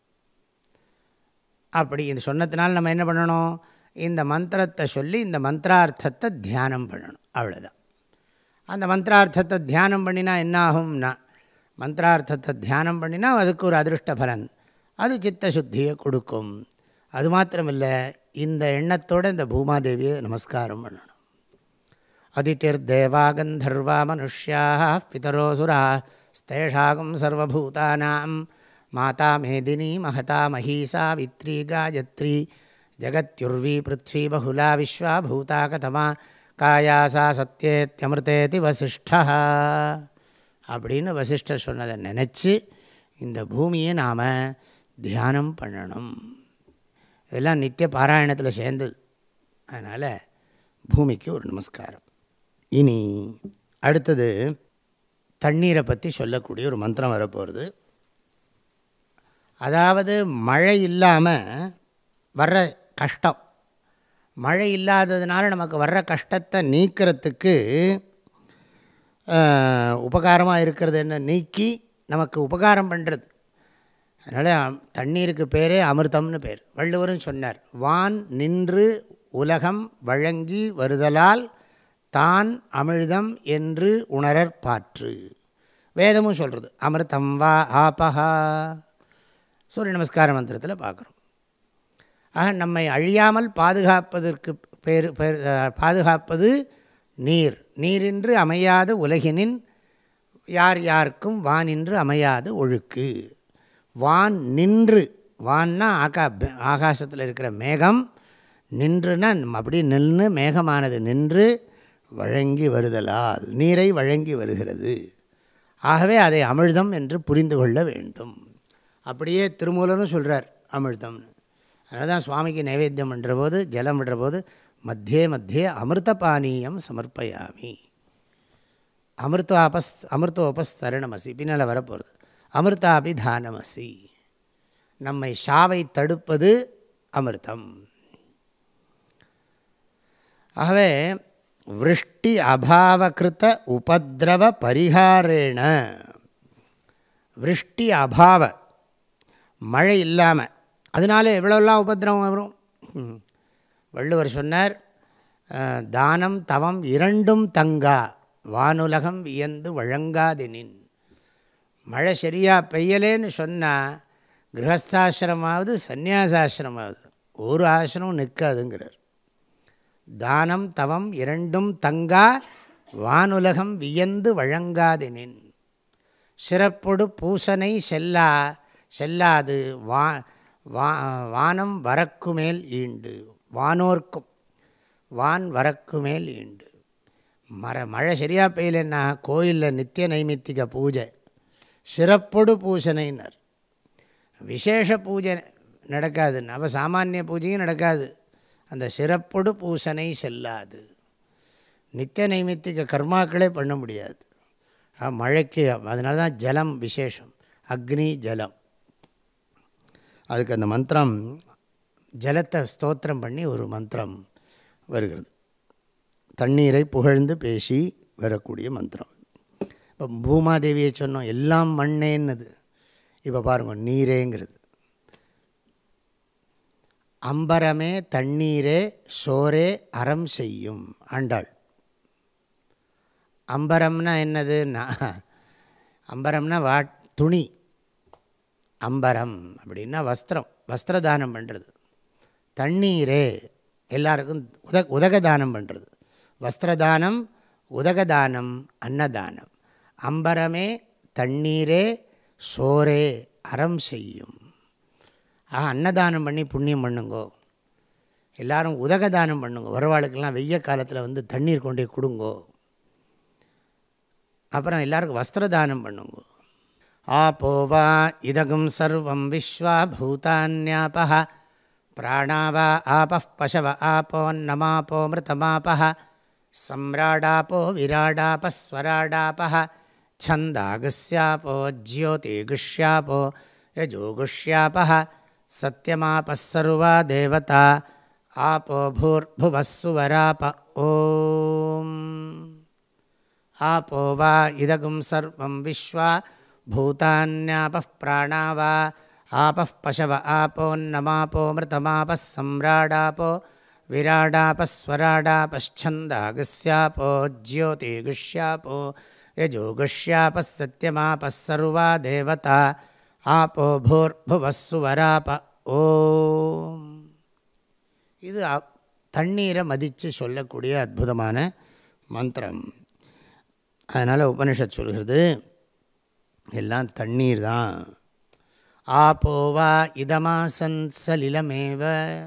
[SPEAKER 2] அப்படி இது சொன்னதுனால நம்ம என்ன பண்ணணும், இந்த மந்திரத்தை சொல்லி இந்த மந்திரார்த்தத்தை தியானம் பண்ணணும், அவ்வளோதான். அந்த மந்திரார்த்தத்தை தியானம் பண்ணினா என்ன ஆகும்னா, மந்திரார்த்தத்தை தியானம் பண்ணினா அதுக்கு ஒரு அதிருஷ்ட பலன், அது சித்தசுத்தியை கொடுக்கும். அது மாத்திரமில்லை, இந்த எண்ணத்தோடு இந்த பூமாதேவியை நமஸ்காரம் பண்ணணும். அதிதிர் தேவா கந்தர்வா மனுஷ்யாக பிதரோசுரா ஸ்தேஷாகும் சர்வபூதானாம் மாதா மேதினி மகதா மஹீசா வித்ரி காயத்ரி ஜகத்யுர்வி பிருத்வி பகுலா விஸ்வா பூதா கதமா காயாசா சத்யேத்யமிருதேதி வசிஷ்டா அப்படின்னு வசிஷ்டர் சொன்னதை நினச்சி இந்த பூமியை நாம் தியானம் பண்ணணும். இதெல்லாம் நித்திய பாராயணத்தில் சேர்ந்தது. அதனால் பூமிக்கு ஒரு நமஸ்காரம். இனி அடுத்தது தண்ணீரை பற்றி சொல்லக்கூடிய ஒரு மந்திரம் வரப்போகிறது. அதாவது மழை இல்லாமல் வர்ற கஷ்டம், மழை இல்லாததுனால நமக்கு வர்ற கஷ்டத்தை நீக்கிறதுக்கு உபகாரமாக இருக்கிறது என்ன, நீக்கி நமக்கு உபகாரம் பண்ணுறது. அதனால் தண்ணீருக்கு பேரே அமிர்தம்னு பேர். வள்ளுவரும் சொன்னார், வான் நின்று உலகம் வழங்கி வருதலால் தான் அமிர்தம் என்று உணரற் பாற்று. வேதமும் சொல்கிறது அமிர்தம் வா ஆபஹா. சூரிய நமஸ்கார மந்திரத்தில் பார்க்குறோம். ஆக நம்மை அழியாமல் பாதுகாப்பதற்கு பேர் பேர் பாதுகாப்பது நீர். நீரின்று அமையாது உலகினின் யார் யாருக்கும் வானின்று அமையாது ஒழுக்கு. வான் நின்று, வான்னா ஆகா ஆகாசத்தில் இருக்கிற மேகம், நின்றுனா அப்படி நின்று மேகமானது நின்று வழங்கி வருதலால் நீரை வழங்கி வருகிறது. ஆகவே அதை அமிர்தம் என்று புரிந்து கொள்ள வேண்டும். அப்படியே திருமூலரும் சொல்கிறார் அமிர்தம்னு. அதனால தான் சுவாமிக்கு நைவேத்தியம் பண்ணுற போது, ஜலம் விடுற போது மத்தியே மத்தியே அமிர்த பானீயம் சமர்ப்பயாமி. அமிர்தாபஸ் அமிர்தோபஸ்தரணமசி பின்னால் வரப்போகிறது. அமிர்தாபிதானமசி. நம்மை ஷாவை தடுப்பது அமிர்தம். ஆகவே விருஷ்டி அபாவகிருத்த உபதிரவ பரிகாரேண, விருஷ்டி அபாவ மழை இல்லாமல், அதனால எவ்வளோலாம் உபதிரவம் வரும். வள்ளுவர் சொன்னார், தானம் தவம் இரண்டும் தங்கா வானுலகம் வியந்து வழங்காதெனின். மழை சரியாக பெய்யலேன்னு சொன்னால் கிரகஸ்தாசிரமாவது சந்நியாசாசிரமாவது ஒரு ஆசிரமம் நிற்காதுங்கிறார். தானம் தவம் இரண்டும் தங்கா வானுலகம் வியந்து வழங்காதெனின். சிறப்பொடு பூசனை செல்லா செல்லாது வா வானம் வரக்குமேல் ஈண்டு. வானோர்க்கும் வான் வரக்குமேல் ஈண்டு. மர மழை சரியாக பெய்யலன்னா கோயிலில் நித்திய நைமித்திக பூஜை, சிறப்பொடு பூசனைன்னர். விசேஷ பூஜை நடக்காதுன்னு, அப்போ சாமானிய பூஜையும் நடக்காது. அந்த சிறப்பொடு பூசனை செல்லாது. நித்திய நைமித்திக கர்மாக்களே பண்ண முடியாது மழைக்கு. அதனால தான் ஜலம் விசேஷம், அக்னி ஜலம். அதுக்கு அந்த மந்திரம், ஜலத்தை ஸ்தோத்திரம் பண்ணி ஒரு மந்திரம் வருகிறது. தண்ணீரை புகழ்ந்து பேசி வரக்கூடிய மந்திரம். இப்போ பூமாதேவியை சொன்னோம் எல்லாம் மண்ணேன்னது. இப்போ பாருங்கள் நீரேங்கிறது. அம்பரமே தண்ணீரே சோரே அறம் செய்யும் ஆண்டாள். அம்பரம்னா என்னதுன்னா, அம்பரம்னா வா துணி. அம்பரம் அப்படின்னா வஸ்திரம், வஸ்திரதானம் பண்ணுறது. தண்ணீரே எல்லாருக்கும் உத உதகதானம் பண்ணுறது. வஸ்திரதானம், உதகதானம், அன்னதானம். அம்பரமே தண்ணீரே சோரே அறம் செய்யும். ஆக அன்னதானம் பண்ணி புண்ணியம் பண்ணுங்கோ. எல்லோரும் உதகதானம் பண்ணுங்க. வரவாளுக்கெல்லாம் வெய்ய காலத்தில் வந்து தண்ணீர் கொண்டே கொடுங்கோ. அப்புறம் எல்லாருக்கும் வஸ்திரதானம் பண்ணுங்கோ. ஆபோவா இதகும் சர்வம் விஸ்வா பூதான்யாபஹ பிராணாவா ஆபஃ பசவ ஆபோன்னமாபோ மிருதமாபஹ சம்ராடாபோ விராடாபஸ்வராடாபஹ छन्दागस्यापो ज्योतिगुष्यापो यजोगुष्यापः सत्यमापः सर्वा देवता आपो भूर्भुवः सुवराप ॐ आपो वा इदगुं सर्वं विश्वा भूतान्यापः प्राणा वा आपः पशव आपोन्नमापो मृतमापः सम्राडापो विराडापस्वराडापश्छन्दागस्यापो ज्योतिगुष्यापो यजोगुष्यापः सत्यमापः सर्वा देवता आपो भूर्भुवः सुवराप ஓம். இது தண்ணீரை மதித்து சொல்லக்கூடிய அற்புதமான மந்திரம். அதனால் உபனிஷத் சொல்கிறது எல்லாம் தண்ணீர் தான். ஆபோவா இதமாசன் சலிலமேவ.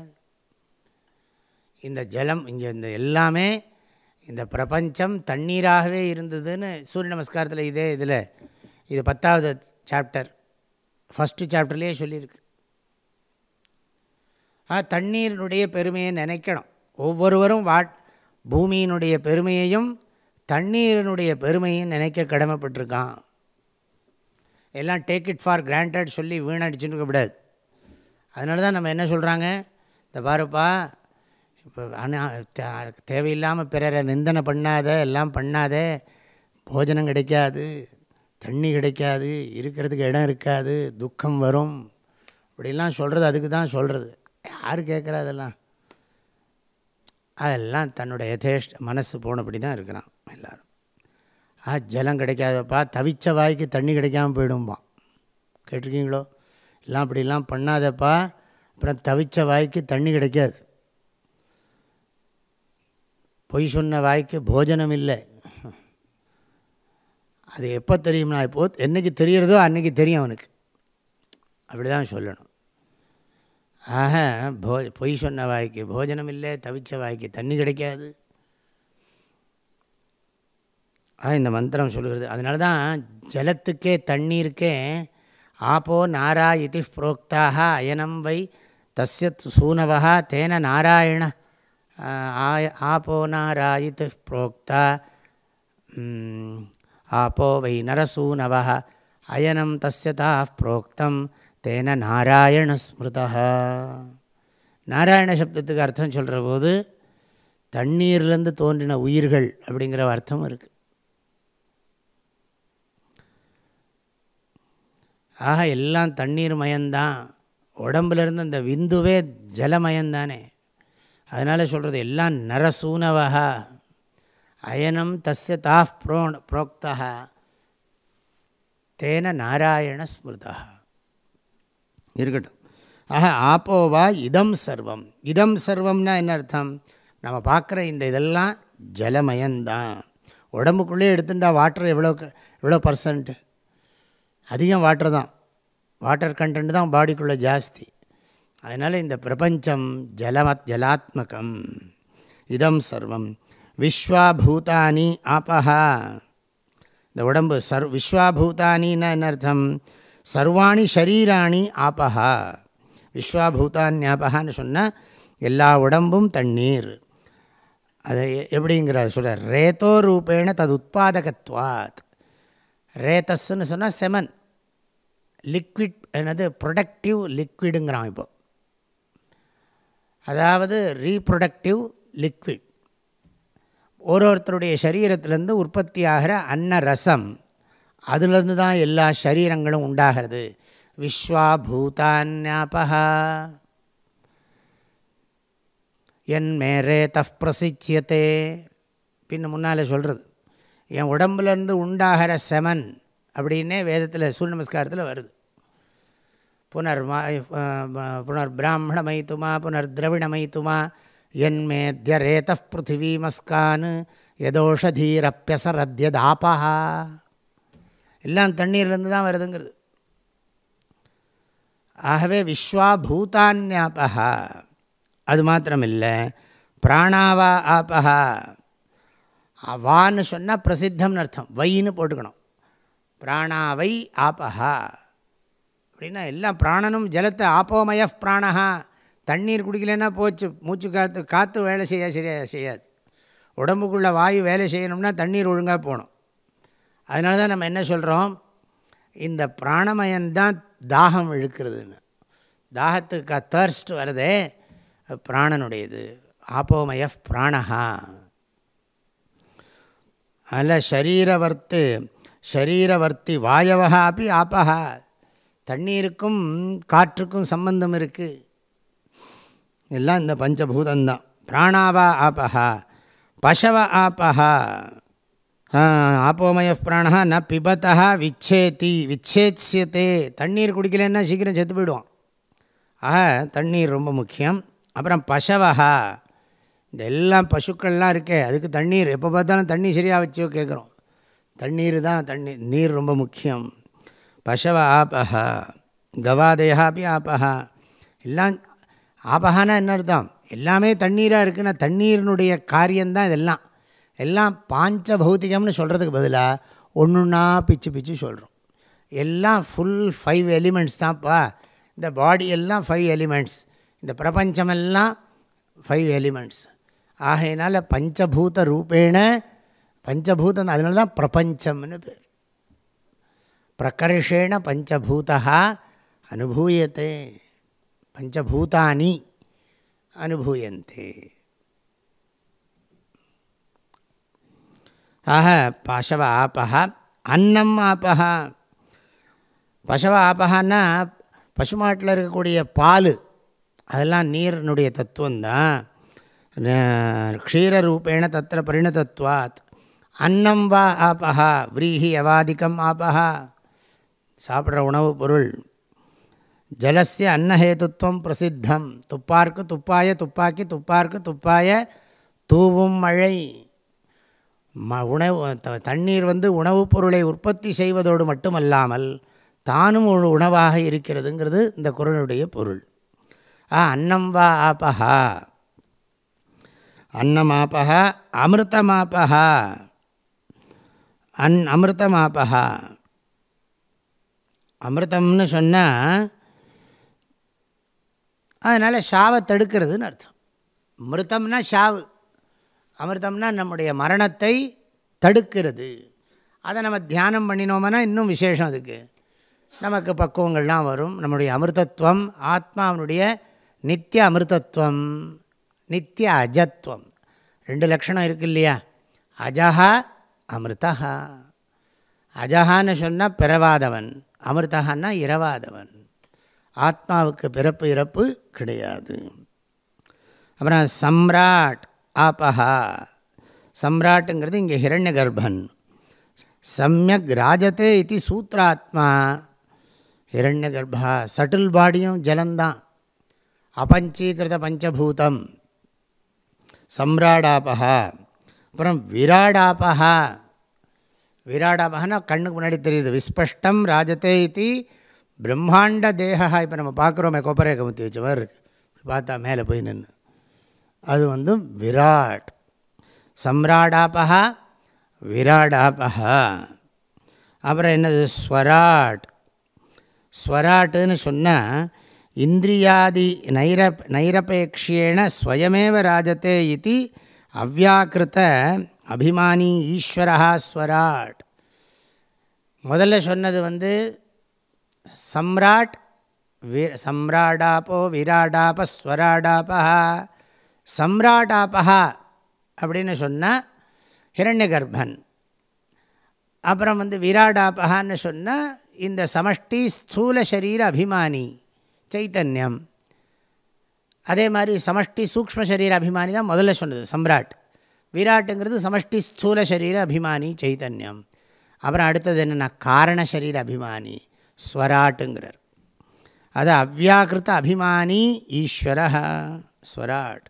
[SPEAKER 2] இந்த ஜலம் இங்கே இந்த எல்லாமே இந்த பிரபஞ்சம் தண்ணீராகவே இருந்ததுன்னு சூரிய நமஸ்காரத்தில் இதே இதில் இது பத்தாவது சாப்டர் ஃபஸ்ட்டு சாப்டர்லேயே சொல்லியிருக்கு. ஆ தண்ணீரினுடைய பெருமையை நினைக்கணும். ஒவ்வொருவரும் வாட் பூமியினுடைய பெருமையையும் தண்ணீரினுடைய பெருமையும் நினைக்க கடமைப்பட்டிருக்கான். எல்லாம் டேக் இட் ஃபார் கிராண்டட் சொல்லி வீணடிச்சுன்னு இருக்கக்கூடாது. அதனால தான் நம்ம என்ன சொல்கிறாங்க, இந்த பாருப்பா இப்போ ஆனால் தேவையில்லாமல் பிறரை நிந்தனை பண்ணாத, எல்லாம் பண்ணாத, போஜனம் கிடைக்காது, தண்ணி கிடைக்காது, இருக்கிறதுக்கு இடம் இருக்காது, துக்கம் வரும், இப்படிலாம் சொல்கிறது அதுக்கு தான் சொல்கிறது. யார் கேட்குறா அதெல்லாம்? அதெல்லாம் தன்னோட யதேஷ்ட மனசு போனபடி தான் இருக்கிறான் எல்லோரும். ஆ ஜலம் கிடைக்காதப்பா, தவிச்ச வாய்க்கு தண்ணி கிடைக்காமல் போயிடும்பான். கேட்டிருக்கீங்களோ? எல்லாம் அப்படிலாம் பண்ணாதப்பா, அப்புறம் தவிச்ச வாய்க்கு தண்ணி கிடைக்காது. பொய் சொன்ன வாய்க்கு போஜனம் இல்லை. அது எப்போ தெரியும்னா, இப்போது என்றைக்கு தெரிகிறதோ அன்றைக்கி தெரியும் அவனுக்கு. அப்படி தான் சொல்லணும். ஆக போ பொய் சொன்ன வாய்க்கு போஜனம் இல்லை, தவிச்ச வாய்க்கு தண்ணி கிடைக்காது. ஆக இந்த மந்திரம் சொல்கிறது. அதனால தான் ஜலத்துக்கே தண்ணீருக்கே ஆப்போ நாரா இதி புரோக்தாக அயனம் வை தஸ்ய சூனவா தேன நாராயண ஆப்போ நாராயித் புரோக்தா ஆப்போ வை நரசூனவ அயனம் தஸ்ய தா புரோக்தம் தேன நாராயண ஸ்மிருதா. நாராயண சப்தத்துக்கு அர்த்தம் சொல்கிற போது தண்ணீர்லேருந்து தோன்றின உயிர்கள் அப்படிங்கிற அர்த்தம் இருக்குது. ஆக எல்லாம் தண்ணீர் மயம்தான். உடம்புலேருந்து அந்த விந்துவே ஜலமயந்தானே. அதனால் சொல்கிறது எல்லாம் நரசூனவா அயனம் தஸ்ய தாஃப் ப்ரோ புரோக்தா தேன நாராயண ஸ்மிருதா. இருக்கட்டும். ஆக ஆப்போவா இதம் சர்வம். இதம் சர்வம்னா என்ன அர்த்தம்? நம்ம பார்க்குற இந்த இதெல்லாம் ஜலமயம்தான். உடம்புக்குள்ளே எடுத்துட்டா வாட்டர் எவ்வளோ எவ்வளோ பர்சன்ட்? அதிகம் வாட்டர் தான். வாட்டர் கண்டென்ட் தான் பாடிக்குள்ளே ஜாஸ்தி. அதனால் இந்த பிரபஞ்சம் ஜலமத் ஜலாத்மகம். இதம் சர்வம் விஸ்வாபூதானி ஆபஹா. இந்த உடம்பு சர் விஸ்வாபூதானின்னா என்ன அர்த்தம்? சர்வாணி ஷரீராணி ஆபஹா. விஸ்வாபூதான்யாபகான்னு சொன்னால் எல்லா உடம்பும் தண்ணீர். அது எப்படிங்கிறார் சொல்கிறார். ரேத்தோ ரூபேண தது உத்பாதகத்வாத். ரேத்தஸ்ன்னு சொன்னால் செமன், லிக்விட், என்னது ப்ரொடக்டிவ் லிக்விடுங்கிறான். இப்போ அதாவது ரீப்ரொடக்டிவ் லிக்விட். ஒரு ஒருத்தருடைய சரீரத்திலேருந்து உற்பத்தி ஆகிற அன்ன ரசம், அதுலேருந்து தான் எல்லா சரீரங்களும் உண்டாகிறது. விஸ்வாபூதான்யாபஹா என் மேரே தஃப் பிரசிச்சியத்தே. பின்ன முன்னால் சொல்கிறது என் உடம்புலேருந்து உண்டாகிற செமன் அப்படின்னே வேதத்தில் சூரிய நமஸ்காரத்தில் வருது. புனர் புனர் பிராமண மைத்துமா புனர் திரவிண மைத்துமா என் மேத்ய ரேதஃப் பிருத்திவீமஸ்கான் யதோஷதீரப்பியசரத்யதாபஹா. எல்லாம் தண்ணீர்லேருந்து தான் வருதுங்கிறது. ஆகவே விஸ்வாபூதான்யாபஹா. அது மாத்திரமில்லை, பிராணாவா ஆபஹா. வான்னு சொன்னால் பிரசித்தம்னு அர்த்தம், வைன்னு போட்டுக்கணும். பிராணாவை ஆபஹா அப்படின்னா எல்லாம் பிராணனும் ஜலத்தை. ஆப்போமய பிராணஹா. தண்ணீர் குடிக்கலைன்னா போச்சு, மூச்சு காற்று காற்று வேலை செய்ய சரியா செய்யாது. உடம்புக்குள்ளே வாயு வேலை செய்யணும்னா தண்ணீர் ஒழுங்காக போகணும். அதனால தான் நம்ம என்ன சொல்கிறோம், இந்த பிராணமயம்தான் தாகம் இழுக்கிறதுன்னு. தாகத்துக்கு தர்ஸ்ட் வருதே பிராணனுடையது. ஆப்போமய பிராணஹா. அதில் ஷரீரவர்த்து ஷரீரவர்த்தி வாயவா அப்படி ஆப்பஹா. தண்ணீருக்கும் காற்றுக்கும் சம்பந்தம் இருக்குது. எல்லாம் இந்த பஞ்சபூதந்தான். பிராணாவா ஆப்பஹா பசவ ஆப்பஹா. ஆப்போமய பிராணா ந பிபத்தா விச்சேத்தி விச்சேத்ஸ்யத்தே. தண்ணீர் குடிக்கலைன்னா சீக்கிரம் செத்து போயிடுவோம். ஆக தண்ணீர் ரொம்ப முக்கியம். அப்புறம் பசவஹா, இந்த எல்லாம் பசுக்கள்லாம் இருக்கே அதுக்கு தண்ணீர் எப்போ பார்த்தாலும் தண்ணி சரியாக வச்சோ கேட்குறோம். தண்ணீர் தான், தண்ணி நீர் ரொம்ப முக்கியம். பசவ ஆபஹா கவாதயா அப்படி ஆபஹா. எல்லாம் ஆபஹானா என்ன அர்த்தம்? எல்லாமே தண்ணீராக இருக்குன்னா தண்ணீரினுடைய காரியம்தான் இதெல்லாம். எல்லாம் பாஞ்ச பௌத்திகம்னு சொல்கிறதுக்கு பதிலாக ஒன்று ஒன்றா பிச்சு பிச்சு சொல்கிறோம். எல்லாம் ஃபுல் ஃபைவ் எலிமெண்ட்ஸ் தான்ப்பா. இந்த பாடி எல்லாம் ஃபைவ் எலிமெண்ட்ஸ், இந்த பிரபஞ்சமெல்லாம் ஃபைவ் எலிமெண்ட்ஸ். ஆகையினால பஞ்சபூத ரூபேண பஞ்சபூதம். அதனால தான் பிரபஞ்சம்னு பேர். பிரகர்ஷேண பஞ்சபூதா அனுபூயத்தே, பஞ்சபூதானி அனுபூயந்தே. ஆக பசவ ஆபஹ அன்னம் ஆபஹ. பசவ ஆபஹான்னா பசுமாட்டில் இருக்கக்கூடிய பால், அதெல்லாம் நீரினுடைய தத்துவம்தான். க்ஷீரரூபேண தத்திர பரிணதத்வாத். அன்னம் வா ஆபஹா விரீஹி அவாதிக்கம் ஆபஹா, சாப்பிட்ற உணவு பொருள். ஜலஸ்ய அன்னஹேதுத்வம் பிரசித்தம். துப்பார்க்கு துப்பாய துப்பாக்கி துப்பார்க்கு துப்பாய தூவும் மழை. ம உணவு தண்ணீர் வந்து உணவுப் பொருளை உற்பத்தி செய்வதோடு மட்டுமல்லாமல் தானும் ஒரு உணவாக இருக்கிறதுங்கிறது இந்த குறளுடைய பொருள். ஆ அன்னம் வா ஆபஹா, அன்னமாபஹா அமிர்தமாபஹா, அன் அமிர்தமாபஹா. அமிர்தம்னு சொன்னால் அதனால் ஷாவை தடுக்கிறதுன்னு அர்த்தம். மிருத்தம்னா ஷாவு, அமிர்தம்னா நம்முடைய மரணத்தை தடுக்கிறது. அதை நம்ம தியானம் பண்ணினோம்னா இன்னும் விசேஷம். அதுக்கு நமக்கு பக்குவங்கள்லாம் வரும். நம்முடைய அமிர்தத்துவம், ஆத்மாவனுடைய நித்திய அமிர்தத்துவம், நித்திய அஜத்துவம், ரெண்டு லட்சணம் இருக்கு இல்லையா? அஜஹா அமிர்தா. அஜஹான்னு சொன்னால் பிறவாதவன், அமிர்தஹான்னா இரவாதவன். ஆத்மாவுக்கு பிறப்பு இறப்பு கிடையாது. அப்புறம் சம்ராட் ஆபஹா. சம்ராட்டுங்கிறது இங்கே ஹிரண்ய கர்ப்பன். சம்யக் ராஜதே இது சூத்ராத்மா ஹிரண்ய கர்ப்பா. சட்டில் பாடியும் ஜலந்தான். அபஞ்சீகிருத பஞ்சபூதம் சம்ராடாபஹா. அப்புறம் விராடாபஹா. விராடாபஹான்னா கண்ணுக்கு முன்னாடி தெரியுது. விஸ்பஷ்டம் ராஜதே இது பிரம்மாண்ட தேகா. இப்போ நம்ம பார்க்குறோமே கொப்பரை கமுத்தி வச்ச மாதிரி இருக்குது, பார்த்தா மேலே போய் நின்று, அது வந்து விராட். சம்ராடாபஹா விராடாபஹா. அப்புறம் என்னது ஸ்வராட். ஸ்வராட்டுன்னு சொன்னால் இந்திரியாதி நைர நைரபேக்ஷேன ஸ்வயமேவ ராஜதே இது அவ்யாக்கிருத அபிமானி ஈஸ்வரஹா ஸ்வராட். முதல்ல சொன்னது வந்து சம்ராட் வி சம்ராடாப்போ விராடாப ஸ்வராடாபஹா. சம்ராடாபஹா அப்படின்னு சொன்னால் ஹிரண்ய கர்ப்பன். அப்புறம் வந்து விராடாபஹான்னு சொன்னால் இந்த சமஷ்டி ஸ்தூல சரீர அபிமானி சைத்தன்யம். அதே மாதிரி சமஷ்டி சூக்ஷ்ம சரீர அபிமானி தான் முதல்ல சொன்னது சம்ராட். விராட்டுங்கிறது சமஷ்டி ஸ்தூல சரீர அபிமானி சைத்தன்யம். அப்புறம் அடுத்தது என்னென்னா காரண சரீர அபிமானி ஸ்வராட்டுங்கிறார். அது அவ்யாக்கிருத்த அபிமானி ஈஸ்வர ஸ்வராட்.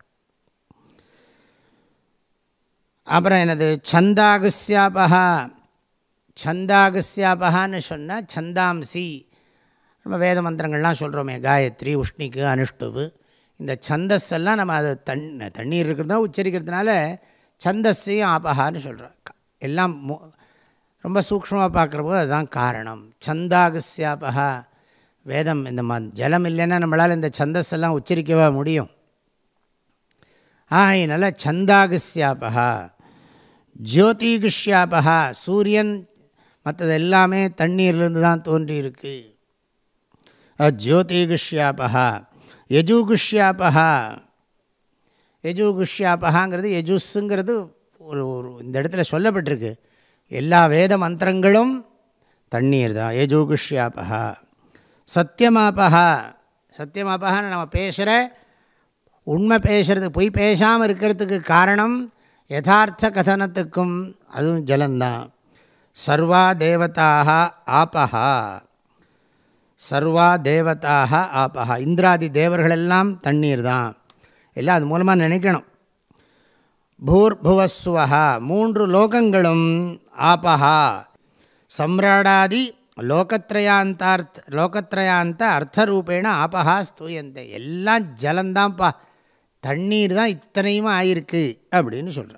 [SPEAKER 2] அப்புறம் என்னது சந்தாகஸ்யாபஹா. சந்தாகஸ்யாபஹான்னு சொன்னால் சந்தாம்சி. நம்ம வேத மந்திரங்கள்லாம் சொல்கிறோமே, காயத்ரி உஷ்ணிக்கு அனுஷ்டுவு, இந்த சந்தஸ் எல்லாம் நம்ம அதை தண் தண்ணீர் இருக்கிறதா உச்சரிக்கிறதுனால சந்தஸையும் ஆபஹான்னு சொல்கிறோம். எல்லாம் ரொம்ப சூக்ஷ்மமாக பார்க்குற போது அதுதான் காரணம். சந்தாகஸ்யாபஹா. வேதம் இந்த ம ஜலம் இல்லைன்னா நம்மளால் இந்த சந்தஸ் எல்லாம் உச்சரிக்கவா முடியும்? ஆகையினால சந்தாகஸ்யாபஹா. ஜோதிகிஷ்யாபஹா. சூரியன் மற்றது எல்லாமே தண்ணீர்லேருந்து தான் தோன்றியிருக்கு. ஜோதிகிஷ்யாபஹா. யஜுகுஷ்யாபஹா. யஜுகுஷ்யாபஹாங்கிறது யஜுஸுங்கிறது ஒரு ஒரு இந்த இடத்துல சொல்லப்பட்டிருக்கு. எல்லா வேத மந்திரங்களும் தண்ணீர் தான். யஜுகுஷ்யாபஹா. சத்தியமாபஹா. சத்தியமாபஹான்னு நம்ம பேசுகிற உண்மை பேசுகிறது, பொய் பேசாமல் இருக்கிறதுக்கு காரணம் யதார்த்த கதனத்துக்கும் அதுவும் ஜலந்தான். சர்வா தேவதாக ஆபஹா. சர்வா தேவதாக ஆபஹா. இந்திராதி தேவர்களெல்லாம் தண்ணீர் தான். எல்லாம் அது மூலமாக நினைக்கணும். பூர்புவஸ்வஹா. மூன்று லோகங்களும் ஆபஹா. சம்ராடாதி லோகத்ரயாந்தார்த்த லோகத்ரயாந்த அர்த்தரூபேண ஆபஹா ஸ்தூயந்தே. எல்லாம் ஜலந்தான்ப்பா, தண்ணீர் தான் இத்தனையுமா ஆயிருக்கு அப்படின்னு சொல்கிறார்.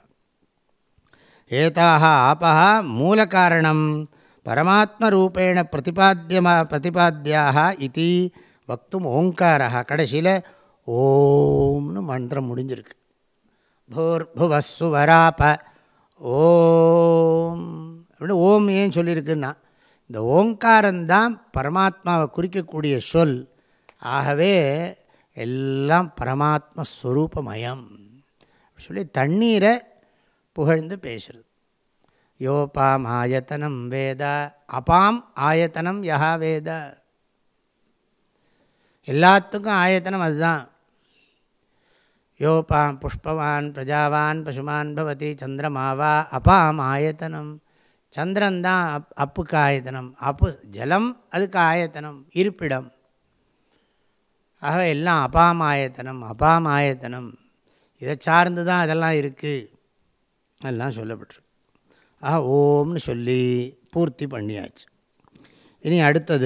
[SPEAKER 2] ஏதாக ஆபஹா மூல காரணம் பரமாத்மரூபேண பிரதிபாத்தியமா பிரதிபாத்தியாக இது வக்தும் ஓங்காரா. கடைசியில் ஓம்னு மந்திரம் முடிஞ்சிருக்கு. பூர்புவஸ்வராப ஓம் அப்படின்னு ஓம் ஏன் சொல்லியிருக்குன்னா இந்த ஓங்காரந்தான் பரமாத்மாவை குறிக்கக்கூடிய சொல். ஆகவே எல்லாம் பரமாத்மஸ்வரூபமயம் சொல்லி தண்ணீரை புகழ்ந்து பேசுகிறது. யோபாம் ஆயத்தனம் வேத, அபாம் ஆயத்தனம் யஹா வேத. எல்லாத்துக்கும் ஆயத்தனம் அதுதான். யோபாம் புஷ்பவான் பிரஜாவான் பசுமான் பவதி சந்திரமாவா அபாம் ஆயத்தனம். சந்திரன்தான் அப் அப்புக்கு ஆயத்தனம். அப்பு ஜலம் அதுக்கு ஆயத்தனம், இருப்பிடம். ஆக எல்லாம் அபாம் ஆயத்தனம் அபாம் ஆயத்தனம். இதை சார்ந்து தான் அதெல்லாம் இருக்குது, அதெல்லாம் சொல்லப்பட்டிருக்கு. ஆக ஓம்னு சொல்லி பூர்த்தி பண்ணியாச்சு. இனி அடுத்தது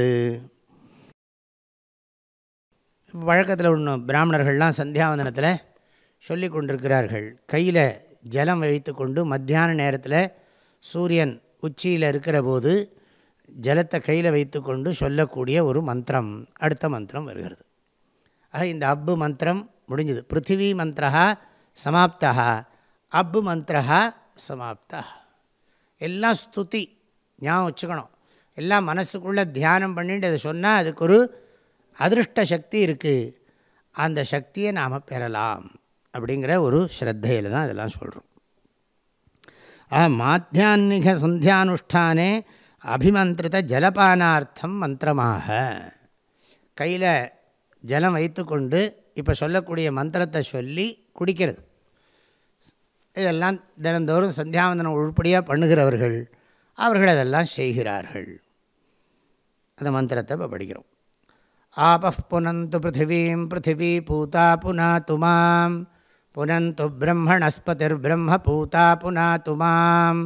[SPEAKER 2] வழக்கத்தில் ஒன்று பிராமணர்கள்லாம் சந்தியாவந்தனத்தில் சொல்லி கொண்டிருக்கிறார்கள். கையில் ஜலம் வைத்து கொண்டு மத்தியான நேரத்தில் சூரியன் உச்சியில் இருக்கிற போது ஜலத்தை கையில் வைத்து கொண்டு சொல்லக்கூடிய ஒரு மந்திரம் அடுத்த மந்திரம் வருகிறது. ஆக இந்த அப்பு மந்திரம் முடிஞ்சது. பிருத்திவி மந்திரா சமாப்தா, அப்பு மந்திரா சமாப்தா. எல்லாம் ஸ்துதி, ஞாபகம் வச்சுக்கணும். எல்லாம் மனசுக்குள்ளே தியானம் பண்ணிட்டு அதை சொன்னால் அதுக்கு ஒரு அதிருஷ்ட சக்தி இருக்குது. அந்த சக்தியை நாம் பெறலாம் அப்படிங்கிற ஒரு ஸ்ரத்தையில் தான் இதெல்லாம் சொல்கிறோம். ஆ மாத்தியான்மிக சந்தியானுஷ்டானே அபிமந்திரித ஜலபானார்த்தம் மந்திரமாக. கையில் ஜலம் வைத்து கொண்டு இப்போ சொல்லக்கூடிய மந்திரத்தை சொல்லி குடிக்கிறது. இதெல்லாம் தினந்தோறும் சந்தியாவந்தனம் உருப்படியாக பண்ணுகிறவர்கள் அவர்கள் அதெல்லாம் செய்கிறார்கள். அந்த மந்திரத்தை இப்போ படிக்கிறோம். ஆபஃ புனந்து பிருத்திவீம் பிருத்திவி பூதா புனாது மாம் புனந்து பிரம்மணஸ்பதிர் பிரம்ம பூதா புனாது மாம்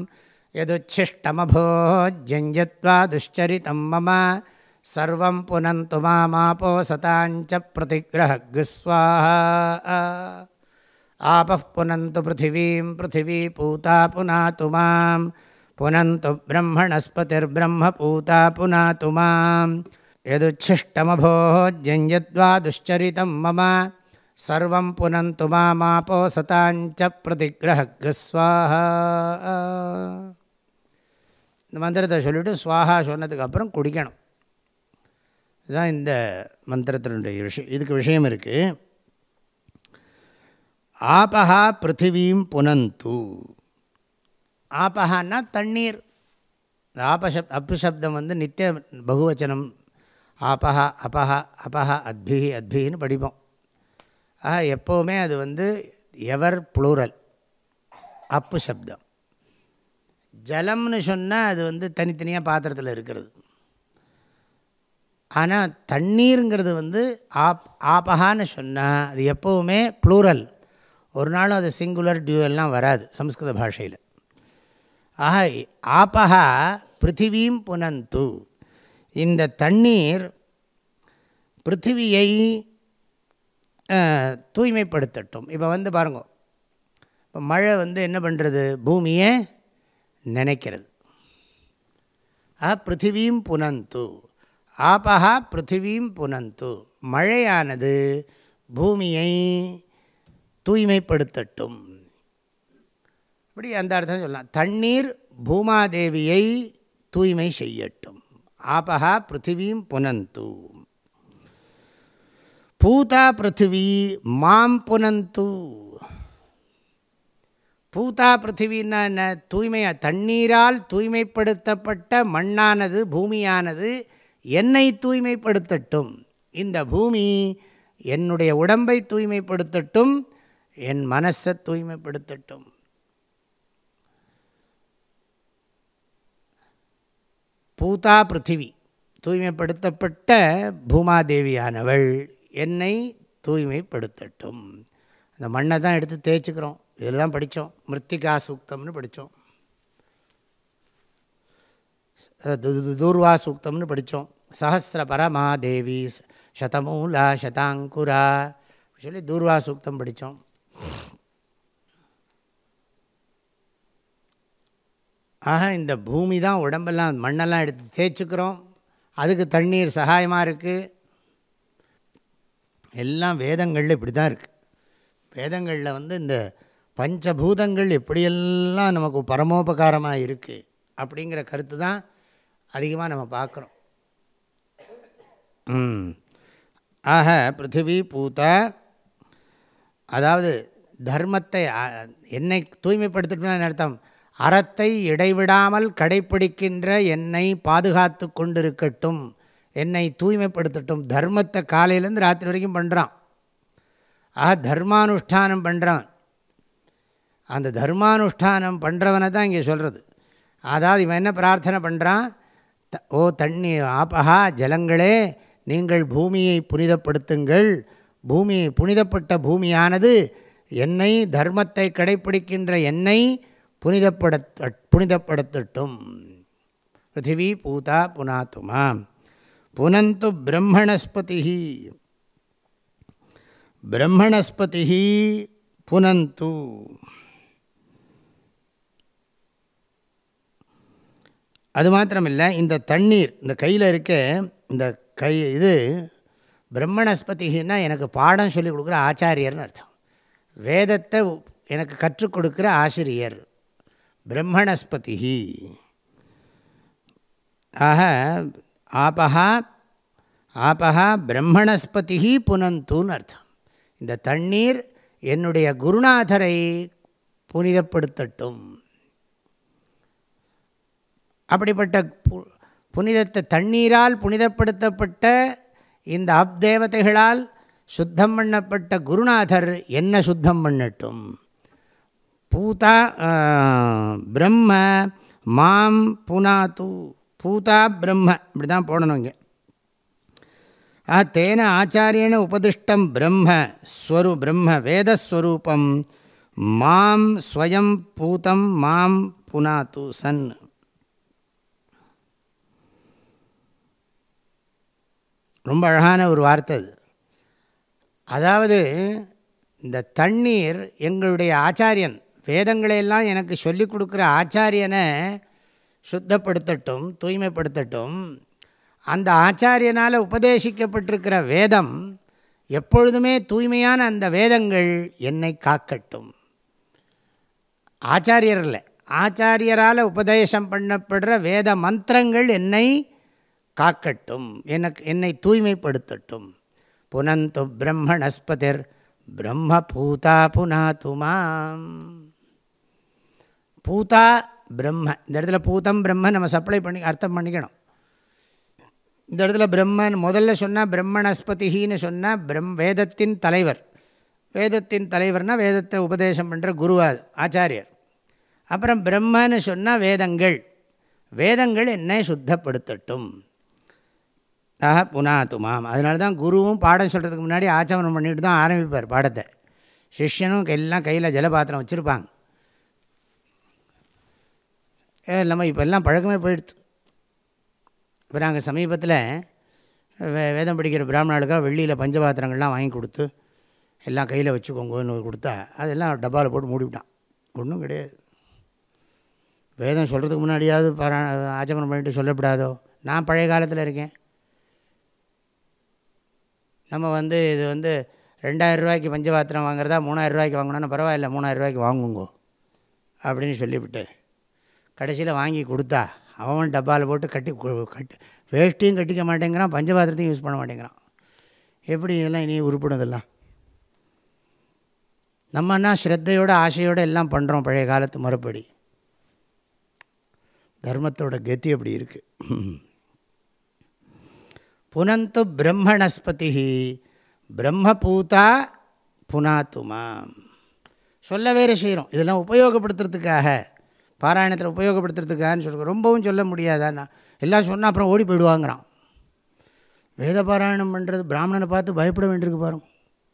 [SPEAKER 2] யதுச்சிஷ்டமபோஜ்யத்வா துஷ்சரிதம் மம சர்வம் புனந்து மாமாபோ சதாஞ்ச பிரதிக்ரஹக் ஸ்வாஹா. ஆபஃ புனந்து பிருத்திவீம் பிருத்திவி பூதா புனாது மாம் புனந்து பிரம்மணஸ்பதிர் பிரம்ம பூதா புனாது மாம் யதுச்சிஷ்டமபோஜ்யத்வா துஷ்சரிதம் மம சர்வம் புனந்து மாமாபோ சதாஞ்ச பிரதிக்ரஹக் ஸ்வாஹா. இந்த மந்திரத்தை சொல்லிவிட்டு ஸ்வாஹா சொன்னதுக்கப்புறம் குடிக்கணும். இதுதான் இந்த மந்திரத்தினுடைய விஷயம். இதுக்கு விஷயம் இருக்குது. ஆபஹா பிருத்திவீம் புனந்து. ஆபஹான்னா தண்ணீர். ஆபசப் அப்பு சப்தம் வந்து நித்திய பகுவச்சனம். ஆபஹா அபஹா அபஹா அத்பிஹி அத்பின்னு படிப்போம். ஆஹா எப்போவுமே அது வந்து எவர் ப்ளூரல் அப்பு சப்தம். ஜலம்னு சொன்னால் அது வந்து தனித்தனியாக பாத்திரத்தில் இருக்கிறது. ஆனால் தண்ணீருங்கிறது வந்து ஆப் ஆபஹான்னு சொன்னால் அது எப்போவுமே ப்ளூரல். ஒரு நாளும் அது சிங்குலர் டியூவெல்லாம் வராது சம்ஸ்கிருத பாஷையில். ஆக ஆபஹா பிருத்திவீம் புனந்து. இந்த தண்ணீர் பிருத்திவியை தூய்மைப்படுத்தட்டும். இப்போ வந்து பாருங்க, இப்போ மழை வந்து என்ன பண்ணுறது, பூமியை நினைக்கிறது. ஆ பிருத்திவீம் புனந்து. ஆபஹா பிருத்திவீம் புனந்து. மழையானது பூமியை தூய்மைப்படுத்தட்டும். இப்படி அந்த அர்த்தம் சொல்லலாம். தண்ணீர் பூமாதேவியை தூய்மை செய்யட்டும். ஆபஹா பிருத்திவீம் புனந்து. பூதா பிருத்திவி மாம் புனந்து. பூதா பிருத்திவின்னா என்ன? தூய்மையா தண்ணீரால் தூய்மைப்படுத்தப்பட்ட மண்ணானது பூமியானது என்னை தூய்மைப்படுத்தட்டும். இந்த பூமி என்னுடைய உடம்பை தூய்மைப்படுத்தட்டும், என் மனசை தூய்மைப்படுத்தட்டும். பூதா பிருத்திவி தூய்மைப்படுத்தப்பட்ட பூமாதேவியானவள் என்னை தூய்மைப்படுத்தட்டும். அந்த மண்ணை தான் எடுத்து தேய்ச்சிக்கிறோம். இதில் தான் படித்தோம், மிருத்திகா சூக்தம்னு படித்தோம், தூர்வா சூக்தம்னு படித்தோம். சஹஸ்ர பரமாதேவி சதமூலா சதாங்குரா சொல்லி தூர்வா சூக்தம் படித்தோம். ஆக இந்த பூமி தான் உடம்பெல்லாம் மண்ணெல்லாம் எடுத்து தேய்ச்சிக்கிறோம். அதுக்கு தண்ணீர் சகாயமாக இருக்குது. எல்லாம் வேதங்களில் இப்படி தான் இருக்குது. வேதங்களில் வந்து இந்த பஞ்சபூதங்கள் எப்படியெல்லாம் நமக்கு பரமோபகாரமாக இருக்குது அப்படிங்கிற கருத்து தான் அதிகமாக நம்ம பார்க்குறோம். ஆக பிருத்திவி பூதா, அதாவது தர்மத்தை என்னை தூய்மைப்படுத்திட்டோம்னு அர்த்தம். அறத்தை இடைவிடாமல் கடைப்பிடிக்கின்ற என்னை பாதுகாத்து கொண்டிருக்கட்டும், என்னை தூய்மைப்படுத்தட்டும். தர்மத்தை காலையிலேருந்து ராத்திரி வரைக்கும் பண்ணுறான். ஆக தர்மானுஷ்டானம் பண்ணுறான். அந்த தர்மானுஷ்டானம் பண்ணுறவனை தான் இங்கே சொல்கிறது. அதாவது இவன் என்ன பிரார்த்தனை பண்ணுறான்? ஓ தண்ணி ஆபஹா ஜலங்களே, நீங்கள் பூமியை புனிதப்படுத்துங்கள். பூமி புனிதப்பட்ட பூமியானது என்னை, தர்மத்தை கடைப்பிடிக்கின்ற என்னை புனிதப்படுத்த புனிதப்படுத்தட்டும். பிருத்திவி பூதா புனாத்துமா புனந்து பிரம்மணஸ்பதி பிரம்மணஸ்பதி புனந்து. அது மாத்திரமில்லை, இந்த தண்ணீர் இந்த கையில் இருக்க இந்த கை இது பிரம்மணஸ்பதினா எனக்கு பாடம் சொல்லிக் கொடுக்குற ஆச்சாரியர்னு அர்த்தம். வேதத்தை எனக்கு கற்றுக் கொடுக்குற ஆசிரியர் பிரம்மணஸ்பதி. ஆக ஆபஹா ஆபஹா பிரம்மணஸ்பதி புனந்துன்னு அர்த்தம். இந்த தண்ணீர் என்னுடைய குருநாதரை புனிதப்படுத்தட்டும். அப்படிப்பட்ட புனிதத்தை தண்ணீரால் புனிதப்படுத்தப்பட்ட இந்த அப்தேவதைகளால் சுத்தம் பண்ணப்பட்ட குருநாதர் என்ன சுத்தம் பண்ணட்டும். பூதா பிரம்ம மாம் புனாத்து. பூதா பிரம்ம இப்படி தான் போடணும் இங்கே. ஆ தேன ஆச்சாரியன உபதிஷ்டம் பிரம்ம ஸ்வரூ பிரம்ம வேதஸ்வரூபம் மாம் ஸ்வயம் பூதம் மாம் புனாத்து சன். ரொம்ப அழகான ஒரு வார்த்தை அது. அதாவது இந்த தண்ணீர் எங்களுடைய ஆச்சாரியன், வேதங்களையெல்லாம் எனக்கு சொல்லிக் கொடுக்குற ஆச்சாரியனை சுத்தப்படுத்தட்டும், தூய்மைப்படுத்தட்டும். அந்த ஆச்சாரியனால் உபதேசிக்கப்பட்டிருக்கிற வேதம் எப்பொழுதுமே தூய்மையான அந்த வேதங்கள் என்னை காக்கட்டும். ஆச்சாரியர் இல்லை, ஆச்சாரியரால் உபதேசம் பண்ணப்படுற வேத மந்திரங்கள் என்னை காக்கட்டும், எனக்கு என்னை தூய்மைப்படுத்தட்டும். புனந்து பிரம்மணஸ்பதிர் பிரம்ம பூதா புனாத்துமாம். பூதா பிரம்ம, இந்த இடத்துல பூதம் பிரம்ம நம்ம சப்ளை பண்ணி அர்த்தம் பண்ணிக்கணும். இந்த இடத்துல பிரம்மன் முதல்ல சொன்னால் பிரம்மணஸ்பதின்னு சொன்னால் பிரம் வேதத்தின் தலைவர். வேதத்தின் தலைவர்னால் வேதத்தை உபதேசம் பண்ணுற குருவா ஆச்சாரியர். அப்புறம் பிரம்மன்னு சொன்னால் வேதங்கள், வேதங்கள் என்னை சுத்தப்படுத்தட்டும். ஆஹ புனாத்துமாம். அதனால தான் குருவும் பாடம் சொல்கிறதுக்கு முன்னாடி ஆச்சமனம் பண்ணிட்டு தான் ஆரம்பிப்பார் பாடத்தை. சிஷ்யனும் எல்லாம் கையில் ஜலபாத்திரம் வச்சுருப்பாங்க. இல்லாமல் இப்போ எல்லாம் பழக்கமே போயிடுது. இப்போ நாங்கள் சமீபத்தில் வே வேதம் படிக்கிற பிராமணர்களுக்காக வெள்ளியில் பஞ்சபாத்திரங்கள்லாம் வாங்கி கொடுத்து எல்லாம் கையில் வச்சுக்கோங்கன்னு கொடுத்தா அதெல்லாம் டப்பாவில் போட்டு மூடிவிட்டான். ஒன்றும் கிடையாது. வேதம் சொல்கிறதுக்கு முன்னாடியாவது பாரா ஆச்சமனம் பண்ணிட்டு சொல்லப்படாதோ. நான் பழைய காலத்தில் இருக்கேன். நம்ம வந்து இது வந்து ரெண்டாயிரம் ரூபாய்க்கு பஞ்சபாத்திரம் வாங்குறதா மூணாயிரம் ரூபாய்க்கு வாங்கினோன்னா பரவாயில்ல, மூணாயிரம் ரூபாய்க்கு வாங்குங்கோ அப்படின்னு சொல்லிவிட்டு கடைசியில் வாங்கி கொடுத்தா அவன் டப்பாவில் போட்டு கட்டி கட்டி வேஷ்டியும் கட்டிக்க மாட்டேங்கிறான், பஞ்சபாத்திரத்தையும் யூஸ் பண்ண மாட்டேங்கிறான். எப்படி இதெல்லாம் இனி உருப்பிடுதெல்லாம்? நம்மன்னா ஸ்ரத்தையோடு ஆசையோடு எல்லாம் பண்ணுறோம் பழைய காலத்து முறைப்படி. தர்மத்தோட கதி அப்படி இருக்குது. புனந்து பிரம்மணஸ்பதி பிரம்மபூதா புனாத்துமா. சொல்ல வேறு செய்கிறோம். இதெல்லாம் உபயோகப்படுத்துறதுக்காக, பாராயணத்தில் உபயோகப்படுத்துறதுக்காகன்னு சொல்கிறோம். ரொம்பவும் சொல்ல முடியாதாண்ணா, எல்லாம் சொன்னால் அப்புறம் ஓடி போயிடுவாங்கிறான். வேத பாராயணம் பண்ணுறது பிராமணனை பார்த்து பயப்பட வேண்டியிருக்கு பாருங்க.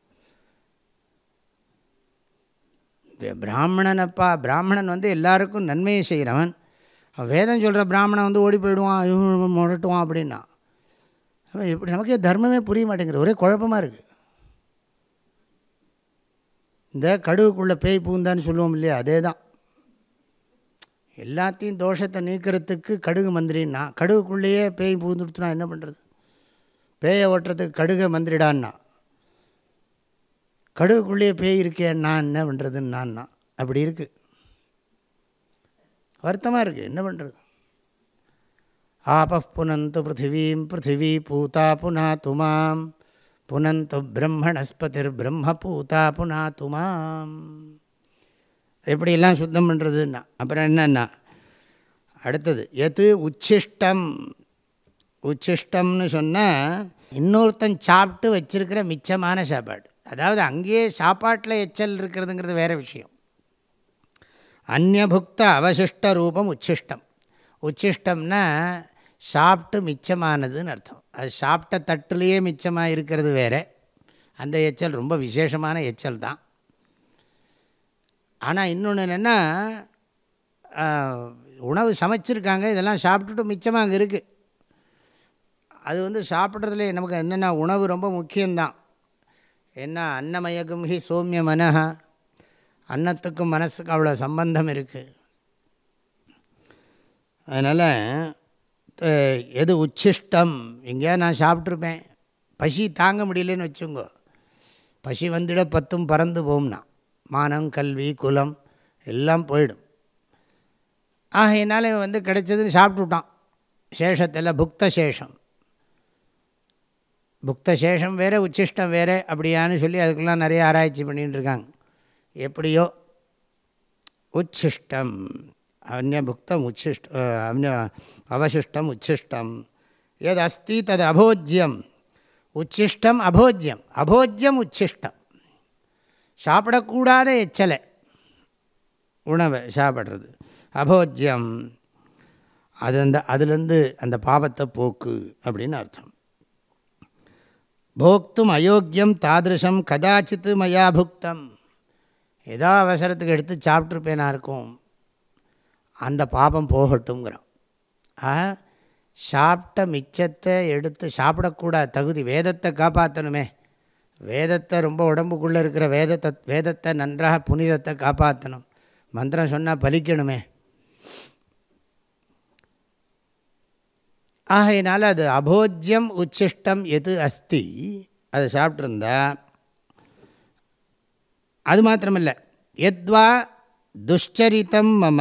[SPEAKER 2] பிராமணனப்பா, பிராமணன் வந்து எல்லாருக்கும் நன்மையை செய்கிறவன். வேதம் சொல்கிற பிராமணன் வந்து ஓடி போயிடுவான், முரட்டுவான் அப்படின்னா எப்படி? நமக்கே தர்மமே புரிய மாட்டேங்கிறது, ஒரே குழப்பமாக இருக்குது. இந்த கடுகுக்குள்ளே பேய் பூந்தான்னு சொல்லுவோம் இல்லையா, அதே தான். எல்லாத்தையும் தோஷத்தை நீக்கிறதுக்கு கடுகு மந்திரின்னா, கடுகுக்குள்ளேயே பேய் பூந்துடுத்துனா என்ன பண்ணுறது? பேயை ஓட்டுறதுக்கு கடுகை மந்திரிடான்னா, கடுகுக்குள்ளேயே பேய் இருக்கேன்னா என்ன பண்ணுறதுன்னு நான்னா அப்படி இருக்குது. வருத்தமாக இருக்குது, என்ன பண்ணுறது? ஆபः புனந்து பிருத்திவீம் பிருத்திவி பூதா புனாத்துமாம் புனந்து பிரம்மணஸ்பதிர் பிரம்ம பூதா புனாத்துமாம். எப்படியெல்லாம் சுத்தம் பண்ணுறதுன்னா அப்புறம் என்னன்னா அடுத்தது எது உச்சிஷ்டம். உச்சிஷ்டம்னு சொன்னால் இன்னொருத்தன் சாப்பிட்டு வச்சிருக்கிற மிச்சமான சாப்பாடு. அதாவது அங்கேயே சாப்பாட்டில் எச்சல் இருக்கிறதுங்கிறது வேறு விஷயம். அந்நியபுக்த அவசிஷ்ட ரூபம் உச்சிஷ்டம். உச்சிஷ்டம்னா சாப்பிட்டு மிச்சமானதுன்னு அர்த்தம். அது சாப்பிட்ட தட்டுலேயே மிச்சமாக இருக்கிறது வேறு. அந்த எச்சல் ரொம்ப விசேஷமான எச்சல் தான். ஆனால் இன்னொன்று என்னென்னா உணவு சமைச்சிருக்காங்க, இதெல்லாம் சாப்பிட்டுட்டு மிச்சமாக அங்கே இருக்குது. அது வந்து சாப்பிட்றதுல நமக்கு என்னென்னா உணவு ரொம்ப முக்கியம்தான். ஏன்னா அன்னமயகும் ஹி சோமிய மனஹா, அன்னத்துக்கும் மனசுக்கும் அவ்வளோ சம்பந்தம் இருக்குது. அதனால் எது உச்சிஷ்டம், எங்கேயா நான் சாப்பிட்ருப்பேன், பசி தாங்க முடியலன்னு வச்சுங்கோ, பசி வந்துட பத்தும் பறந்து போகும்னா மானம் கல்வி குலம் எல்லாம் போயிடும். ஆக என்னால் வந்து கிடைச்சதுன்னு சாப்பிட்டுட்டான். சேஷத்தில் புக்த சேஷம், புக்த சேஷம் வேறு உச்சிஷ்டம் வேறு அப்படியான்னு சொல்லி அதுக்கெல்லாம் நிறைய ஆராய்ச்சி பண்ணிகிட்டு இருக்காங்க. எப்படியோ உச்சிஷ்டம் அந்நிய புக்தம் உச்சிஷ்ட அந்நிய அவசிஷ்டம் உச்சிஷ்டம் எது அஸ்தி தது அபோஜ்யம். உச்சிஷ்டம் அபோஜ்யம், அபோஜ்யம் உச்சிஷ்டம். சாப்பிடக்கூடாத எச்சலை உணவை சாப்பிட்றது அபோஜ்யம். அது அந்த அதுலேருந்து அந்த பாவத்தை போக்கு அப்படின்னு அர்த்தம். போக்தும் அயோக்கியம் தாதிருஷம் கதாச்சித்து மயா புக்தம். ஏதோ அவசரத்துக்கு எடுத்து சாப்பிட்ருப்பேனா இருக்கும், அந்த பாபம் போகட்டும்ங்கிறோம். ஆ சாப்பிட்ட மிச்சத்தை எடுத்து சாப்பிடக்கூடாது. தகுதி வேதத்தை காப்பாற்றணுமே. வேதத்தை ரொம்ப உடம்புக்குள்ளே இருக்கிற வேதத்தை வேதத்தை நன்றாக புனிதத்தை காப்பாற்றணும். மந்திரம் சொன்னால் பலிக்கணுமே. ஆகையினால அது அபோஜ்யம் உச்சிஷ்டம் எது அஸ்தி, அதை சாப்பிட்ருந்தா. அது மாத்திரமில்லை, எத்வா துஷ்சரித்தம் மம.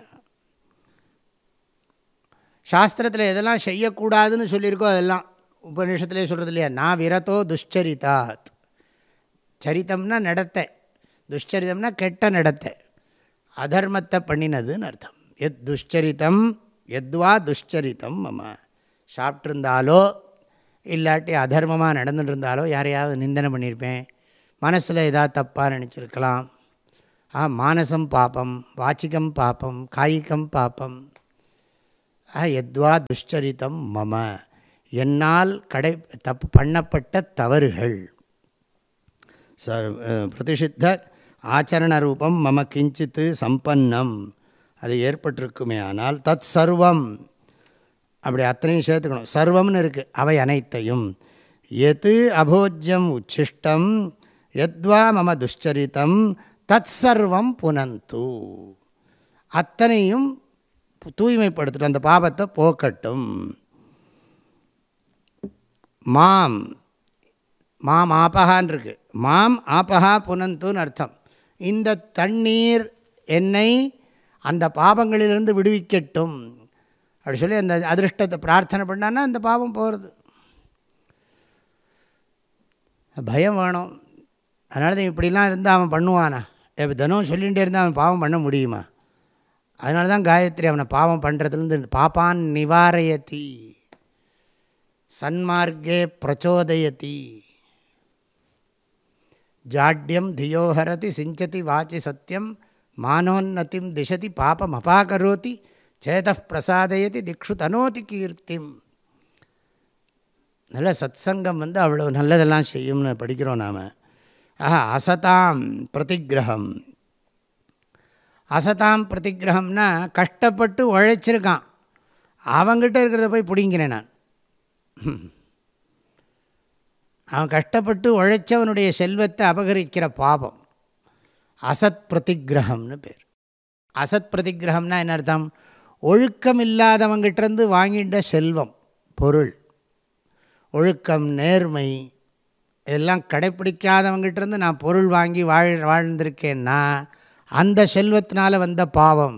[SPEAKER 2] சாஸ்திரத்தில் எதெல்லாம் செய்யக்கூடாதுன்னு சொல்லியிருக்கோ அதெல்லாம் உபநிஷத்துலேயே சொல்கிறது இல்லையா, நான் விரதோ துஷ்சரிதாத். சரித்தம்னா நடத்தை, துஷ்சரிதம்னா கெட்ட நடத்தை, அதர்மத்தை பண்ணினதுன்னு அர்த்தம். எத் துஷ்சரித்தம் எத்வா துஷ்சரித்தம் மம. சாப்பிட்ருந்தாலோ இல்லாட்டி அதர்மமாக நடந்துட்டு இருந்தாலோ யாரையாவது நிந்தனை பண்ணியிருப்பேன், மனசில் ஏதாவது தப்பாக நினச்சிருக்கலாம். ஆ மானசம் பாப்பம், வாச்சிகம் பாப்பம், காய்கம் பாப்பம். ஆ எத்வா துஷ்சரித்தம் மம, என்னால் கடை தப்பு பண்ணப்பட்ட தவறுகள். ச பிரதிஷித்த ஆச்சரண ரூபம் மம கிஞ்சித்து சம்பன்னம், அது ஏற்பட்டிருக்குமே. ஆனால் தத் சர்வம், அப்படி அத்தனையும் சேர்த்துக்கணும். சர்வம்னு இருக்குது, அவை அனைத்தையும். எது அபோஜ்யம் உச்சிஷ்டம் எத்வா மம துஷ்சரித்தம் தத் சர்வம் புனந்து. அத்தனையும் தூய்மைப்படுத்திட்டு அந்த பாபத்தை போக்கட்டும். மாம் மாம் ஆபகான் இருக்கு, மாம் ஆபகா புனந்துன்னு அர்த்தம். இந்த தண்ணீர் என்னை அந்த பாபங்களிலிருந்து விடுவிக்கட்டும் அப்படி சொல்லி அந்த அதிருஷ்டத்தை பிரார்த்தனை பண்ணான்னா அந்த பாவம் போகிறது. பயம் வேணும். அதனால தான் இப்படிலாம் இருந்தால் அவன் பண்ணுவானா? இப்போ தினம் சொல்லிகிட்டே இருந்தால் அவன் பாவம் பண்ண முடியுமா? அதனால தான் காயத்ரி அவனை பாவம் பண்ணுறதுலேருந்து பாப்பான் நிவாரயதி, சன்மார்க்கே பிரச்சோதயதி, ஜாட்யம் தியோஹரதி சிஞ்சதி வாச்சி சத்தியம் மானோன்னதிம் திசதி பாபம் அபாகரோதி சேதப் பிரசாதயதி திக்ஷு தனோதி கீர்த்திம். நல்ல சத்சங்கம் வந்து அவ்வளோ நல்லதெல்லாம் செய்யும்னு படிக்கிறோம் நாம். ஆஹா அசதாம் பிரதிகிரகம். அசதாம் பிரதிகிரகம்னா கஷ்டப்பட்டு உழைச்சிருக்கான், அவங்ககிட்ட இருக்கிறத போய் பிடிங்கிறேன் நான். அவன் கஷ்டப்பட்டு உழைச்சவனுடைய செல்வத்தை அபகரிக்கிற பாபம் அசத் பிரதிகிரகம்னு பேர். அசத் பிரதிகிரகம்னா என்ன அர்த்தம்? ஒழுக்கம் இல்லாதவங்கிட்டேருந்து வாங்கிட்ட செல்வம், பொருள், ஒழுக்கம் நேர்மை இதெல்லாம் கடைப்பிடிக்காதவங்கிட்டேருந்து நான் பொருள் வாங்கி வாழ் வாழ்ந்திருக்கேன்னா அந்த செல்வத்தினால் வந்த பாவம்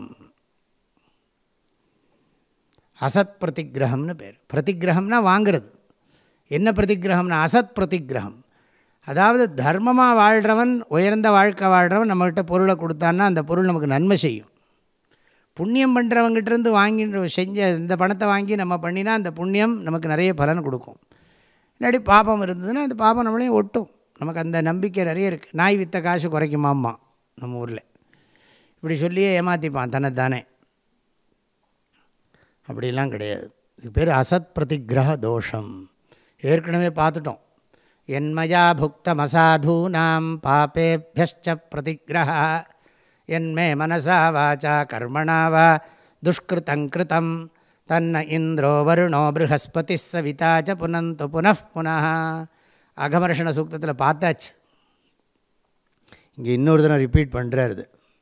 [SPEAKER 2] அசத் பிரதிகிரகம்னு பேர். பிரதிகிரகம்னா வாங்கிறது. என்ன பிரதிகிரகம்னா அசத் பிரதிகிரகம். அதாவது தர்மமாக வாழ்கிறவன், உயர்ந்த வாழ்க்கை வாழ்கிறவன் நம்மகிட்ட பொருளை கொடுத்தான்னா அந்த பொருள் நமக்கு நன்மை செய்யும். புண்ணியம் பண்ணுறவங்கிட்டேருந்து வாங்கி செஞ்ச இந்த பணத்தை வாங்கி நம்ம பண்ணினா அந்த புண்ணியம் நமக்கு நிறைய பலன் கொடுக்கும். இல்லாட்டி பாபம் இருந்ததுன்னா அந்த பாபம் நம்மளையும் ஒட்டும். நமக்கு அந்த நம்பிக்கை நிறைய இருக்குது. நாய் விற்ற காசு குறைக்குமாம்மா நம்ம ஊரில், இப்படி சொல்லியே ஏமாற்றிப்பான் தன்னைத்தானே. அப்படிலாம் கிடையாது. இது பேர் அசத் பிரதிகிரக தோஷம். ஏற்கனவே பார்த்துட்டோம். என்மயா புக்தம் அசாதூனாம் பாபேபியஸ்ச பிரதிகிரஹ என்மே மனசா வாச்சா கர்மணா வா துஷ்கிருதங்கிருதம் தன்ன இந்திரோ வருணோ ப்ருஹஸ்பதி சவிதாச்ச புனந்து புனః புனः. அகமர்ஷண சூக்தத்தில் பார்த்தாச்சு. இங்கே இன்னொரு தினம் ரிப்பீட் பண்ணுறாரு.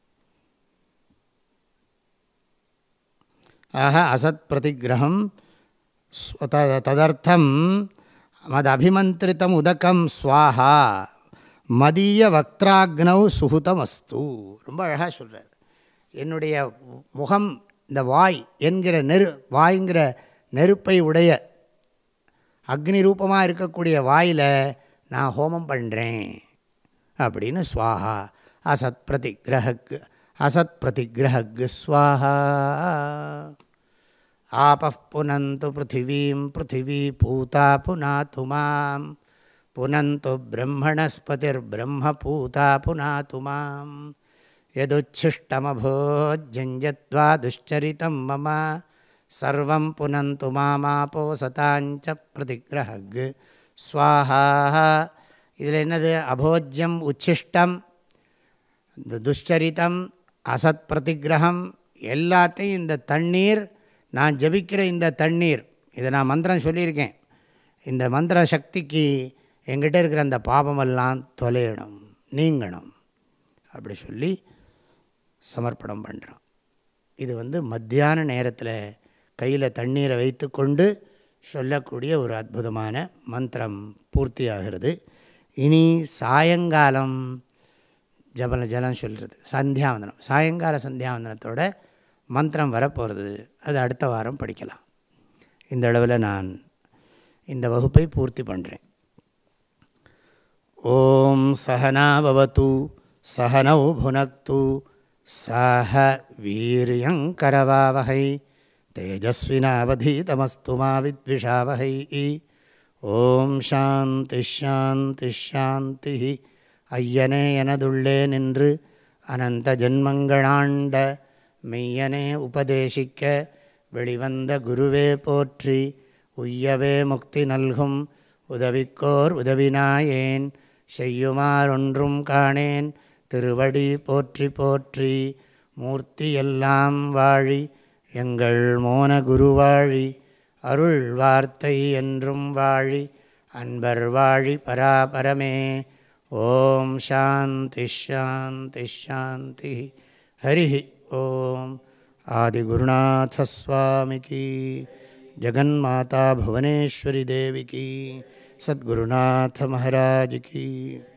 [SPEAKER 2] ஆஹா அசத் பிரதிகிரகம் ததர்த்தம் மது அபிமந்திரித்தம் உதகம் ஸ்வாஹா மதிய வக்திராக்னௌ சுஹுதம் அஸ்து. ரொம்ப அழகாக சொல்கிறார். என்னுடைய முகம், இந்த வாய் என்கிற நெரு வாய்ங்கிற நெருப்பை உடைய அக்னி ரூபமாக இருக்கக்கூடிய வாயில் நான் ஹோமம் பண்ணுறேன் அப்படின்னு ஸ்வாஹா அசத் பிரதிகிரஹக் அசத் பிரதிகிரஹக் ஸ்வாஹா. ஆபஃ புனந்து பிருத்திவீம் பிருத்திவி பூதா புனாது மாம் புனந்து பிரம்மணஸ்பதிர் பிரம்ம பூதா புனாது மாம் யதுச்சிஷ்டமபோஜ்ஜத்வா துஷ்சரிதம் மம சர்வம் புனந்து மாமாபோ சதாஞ்ச பிரதிகிரஹக் ஸ்வாஹா. இதில் என்னது? அபோஜ்யம், உச்சிஷ்டம், இந்த துஷ்சரிதம், அசத் பிரதிகிரகம் எல்லாத்தையும் இந்த தண்ணீர், நான் ஜபிக்கிற இந்த தண்ணீர், இதை நான் மந்திரம் சொல்லியிருக்கேன். இந்த மந்திர சக்திக்கு எங்கிட்ட இருக்கிற அந்த பாபமெல்லாம் தொலையணும், நீங்கணும் அப்படி சொல்லி சமர்ப்பணம் பண்ணுறோம். இது வந்து மத்தியான நேரத்தில் கையில் தண்ணீரை வைத்து கொண்டு சொல்லக்கூடிய ஒரு அற்புதமான மந்திரம் பூர்த்தி ஆகிறது. இனி சாயங்காலம் ஜபல ஜலம் சொல்கிறது, சந்தியாவந்தனம். சாயங்கால சந்தியாவந்தனத்தோட மந்திரம் வரப்போகிறது. அது அடுத்த வாரம் படிக்கலாம். இந்த அளவில் நான் இந்த வகுப்பை பூர்த்தி பண்ணுறேன். ஓம் சஹனா பவது சஹனௌ புனக்து சஹ வீரியங்கரவாவஹை தேஜஸ்வினாவதீதமஸ்து மா வித்விஷாவஹை. ஓம் சாந்தி ஷாந்தி ஷாந்தி. ஐயனே எனதுள்ளே நின்று அனந்த ஜன்மங்களாண்ட மெய்யனே உபதேசிக்க வெளிவந்த குருவே போற்றி. உய்யவே முக்தி நல்கும் உதவிக்கோர் உதவினாயேன் செய்யுமாறொன்றும் காணேன் திருவடி போற்றி போற்றி. மூர்த்தி எல்லாம் வாழி எங்கள் மோன குருவாழி அருள் வார்த்தை என்றும் வாழி அன்பர் வாழி பராபரமே. ஓம் சாந்தி ஷாந்தி ஷாந்தி. ஹரி ஓம். ஆதிகுருநாத ஸ்வாமிக்கு, ஜகன்மாதா புவனேஸ்வரி தேவிக்கு, சத்குருநாத மகாராஜ் கி.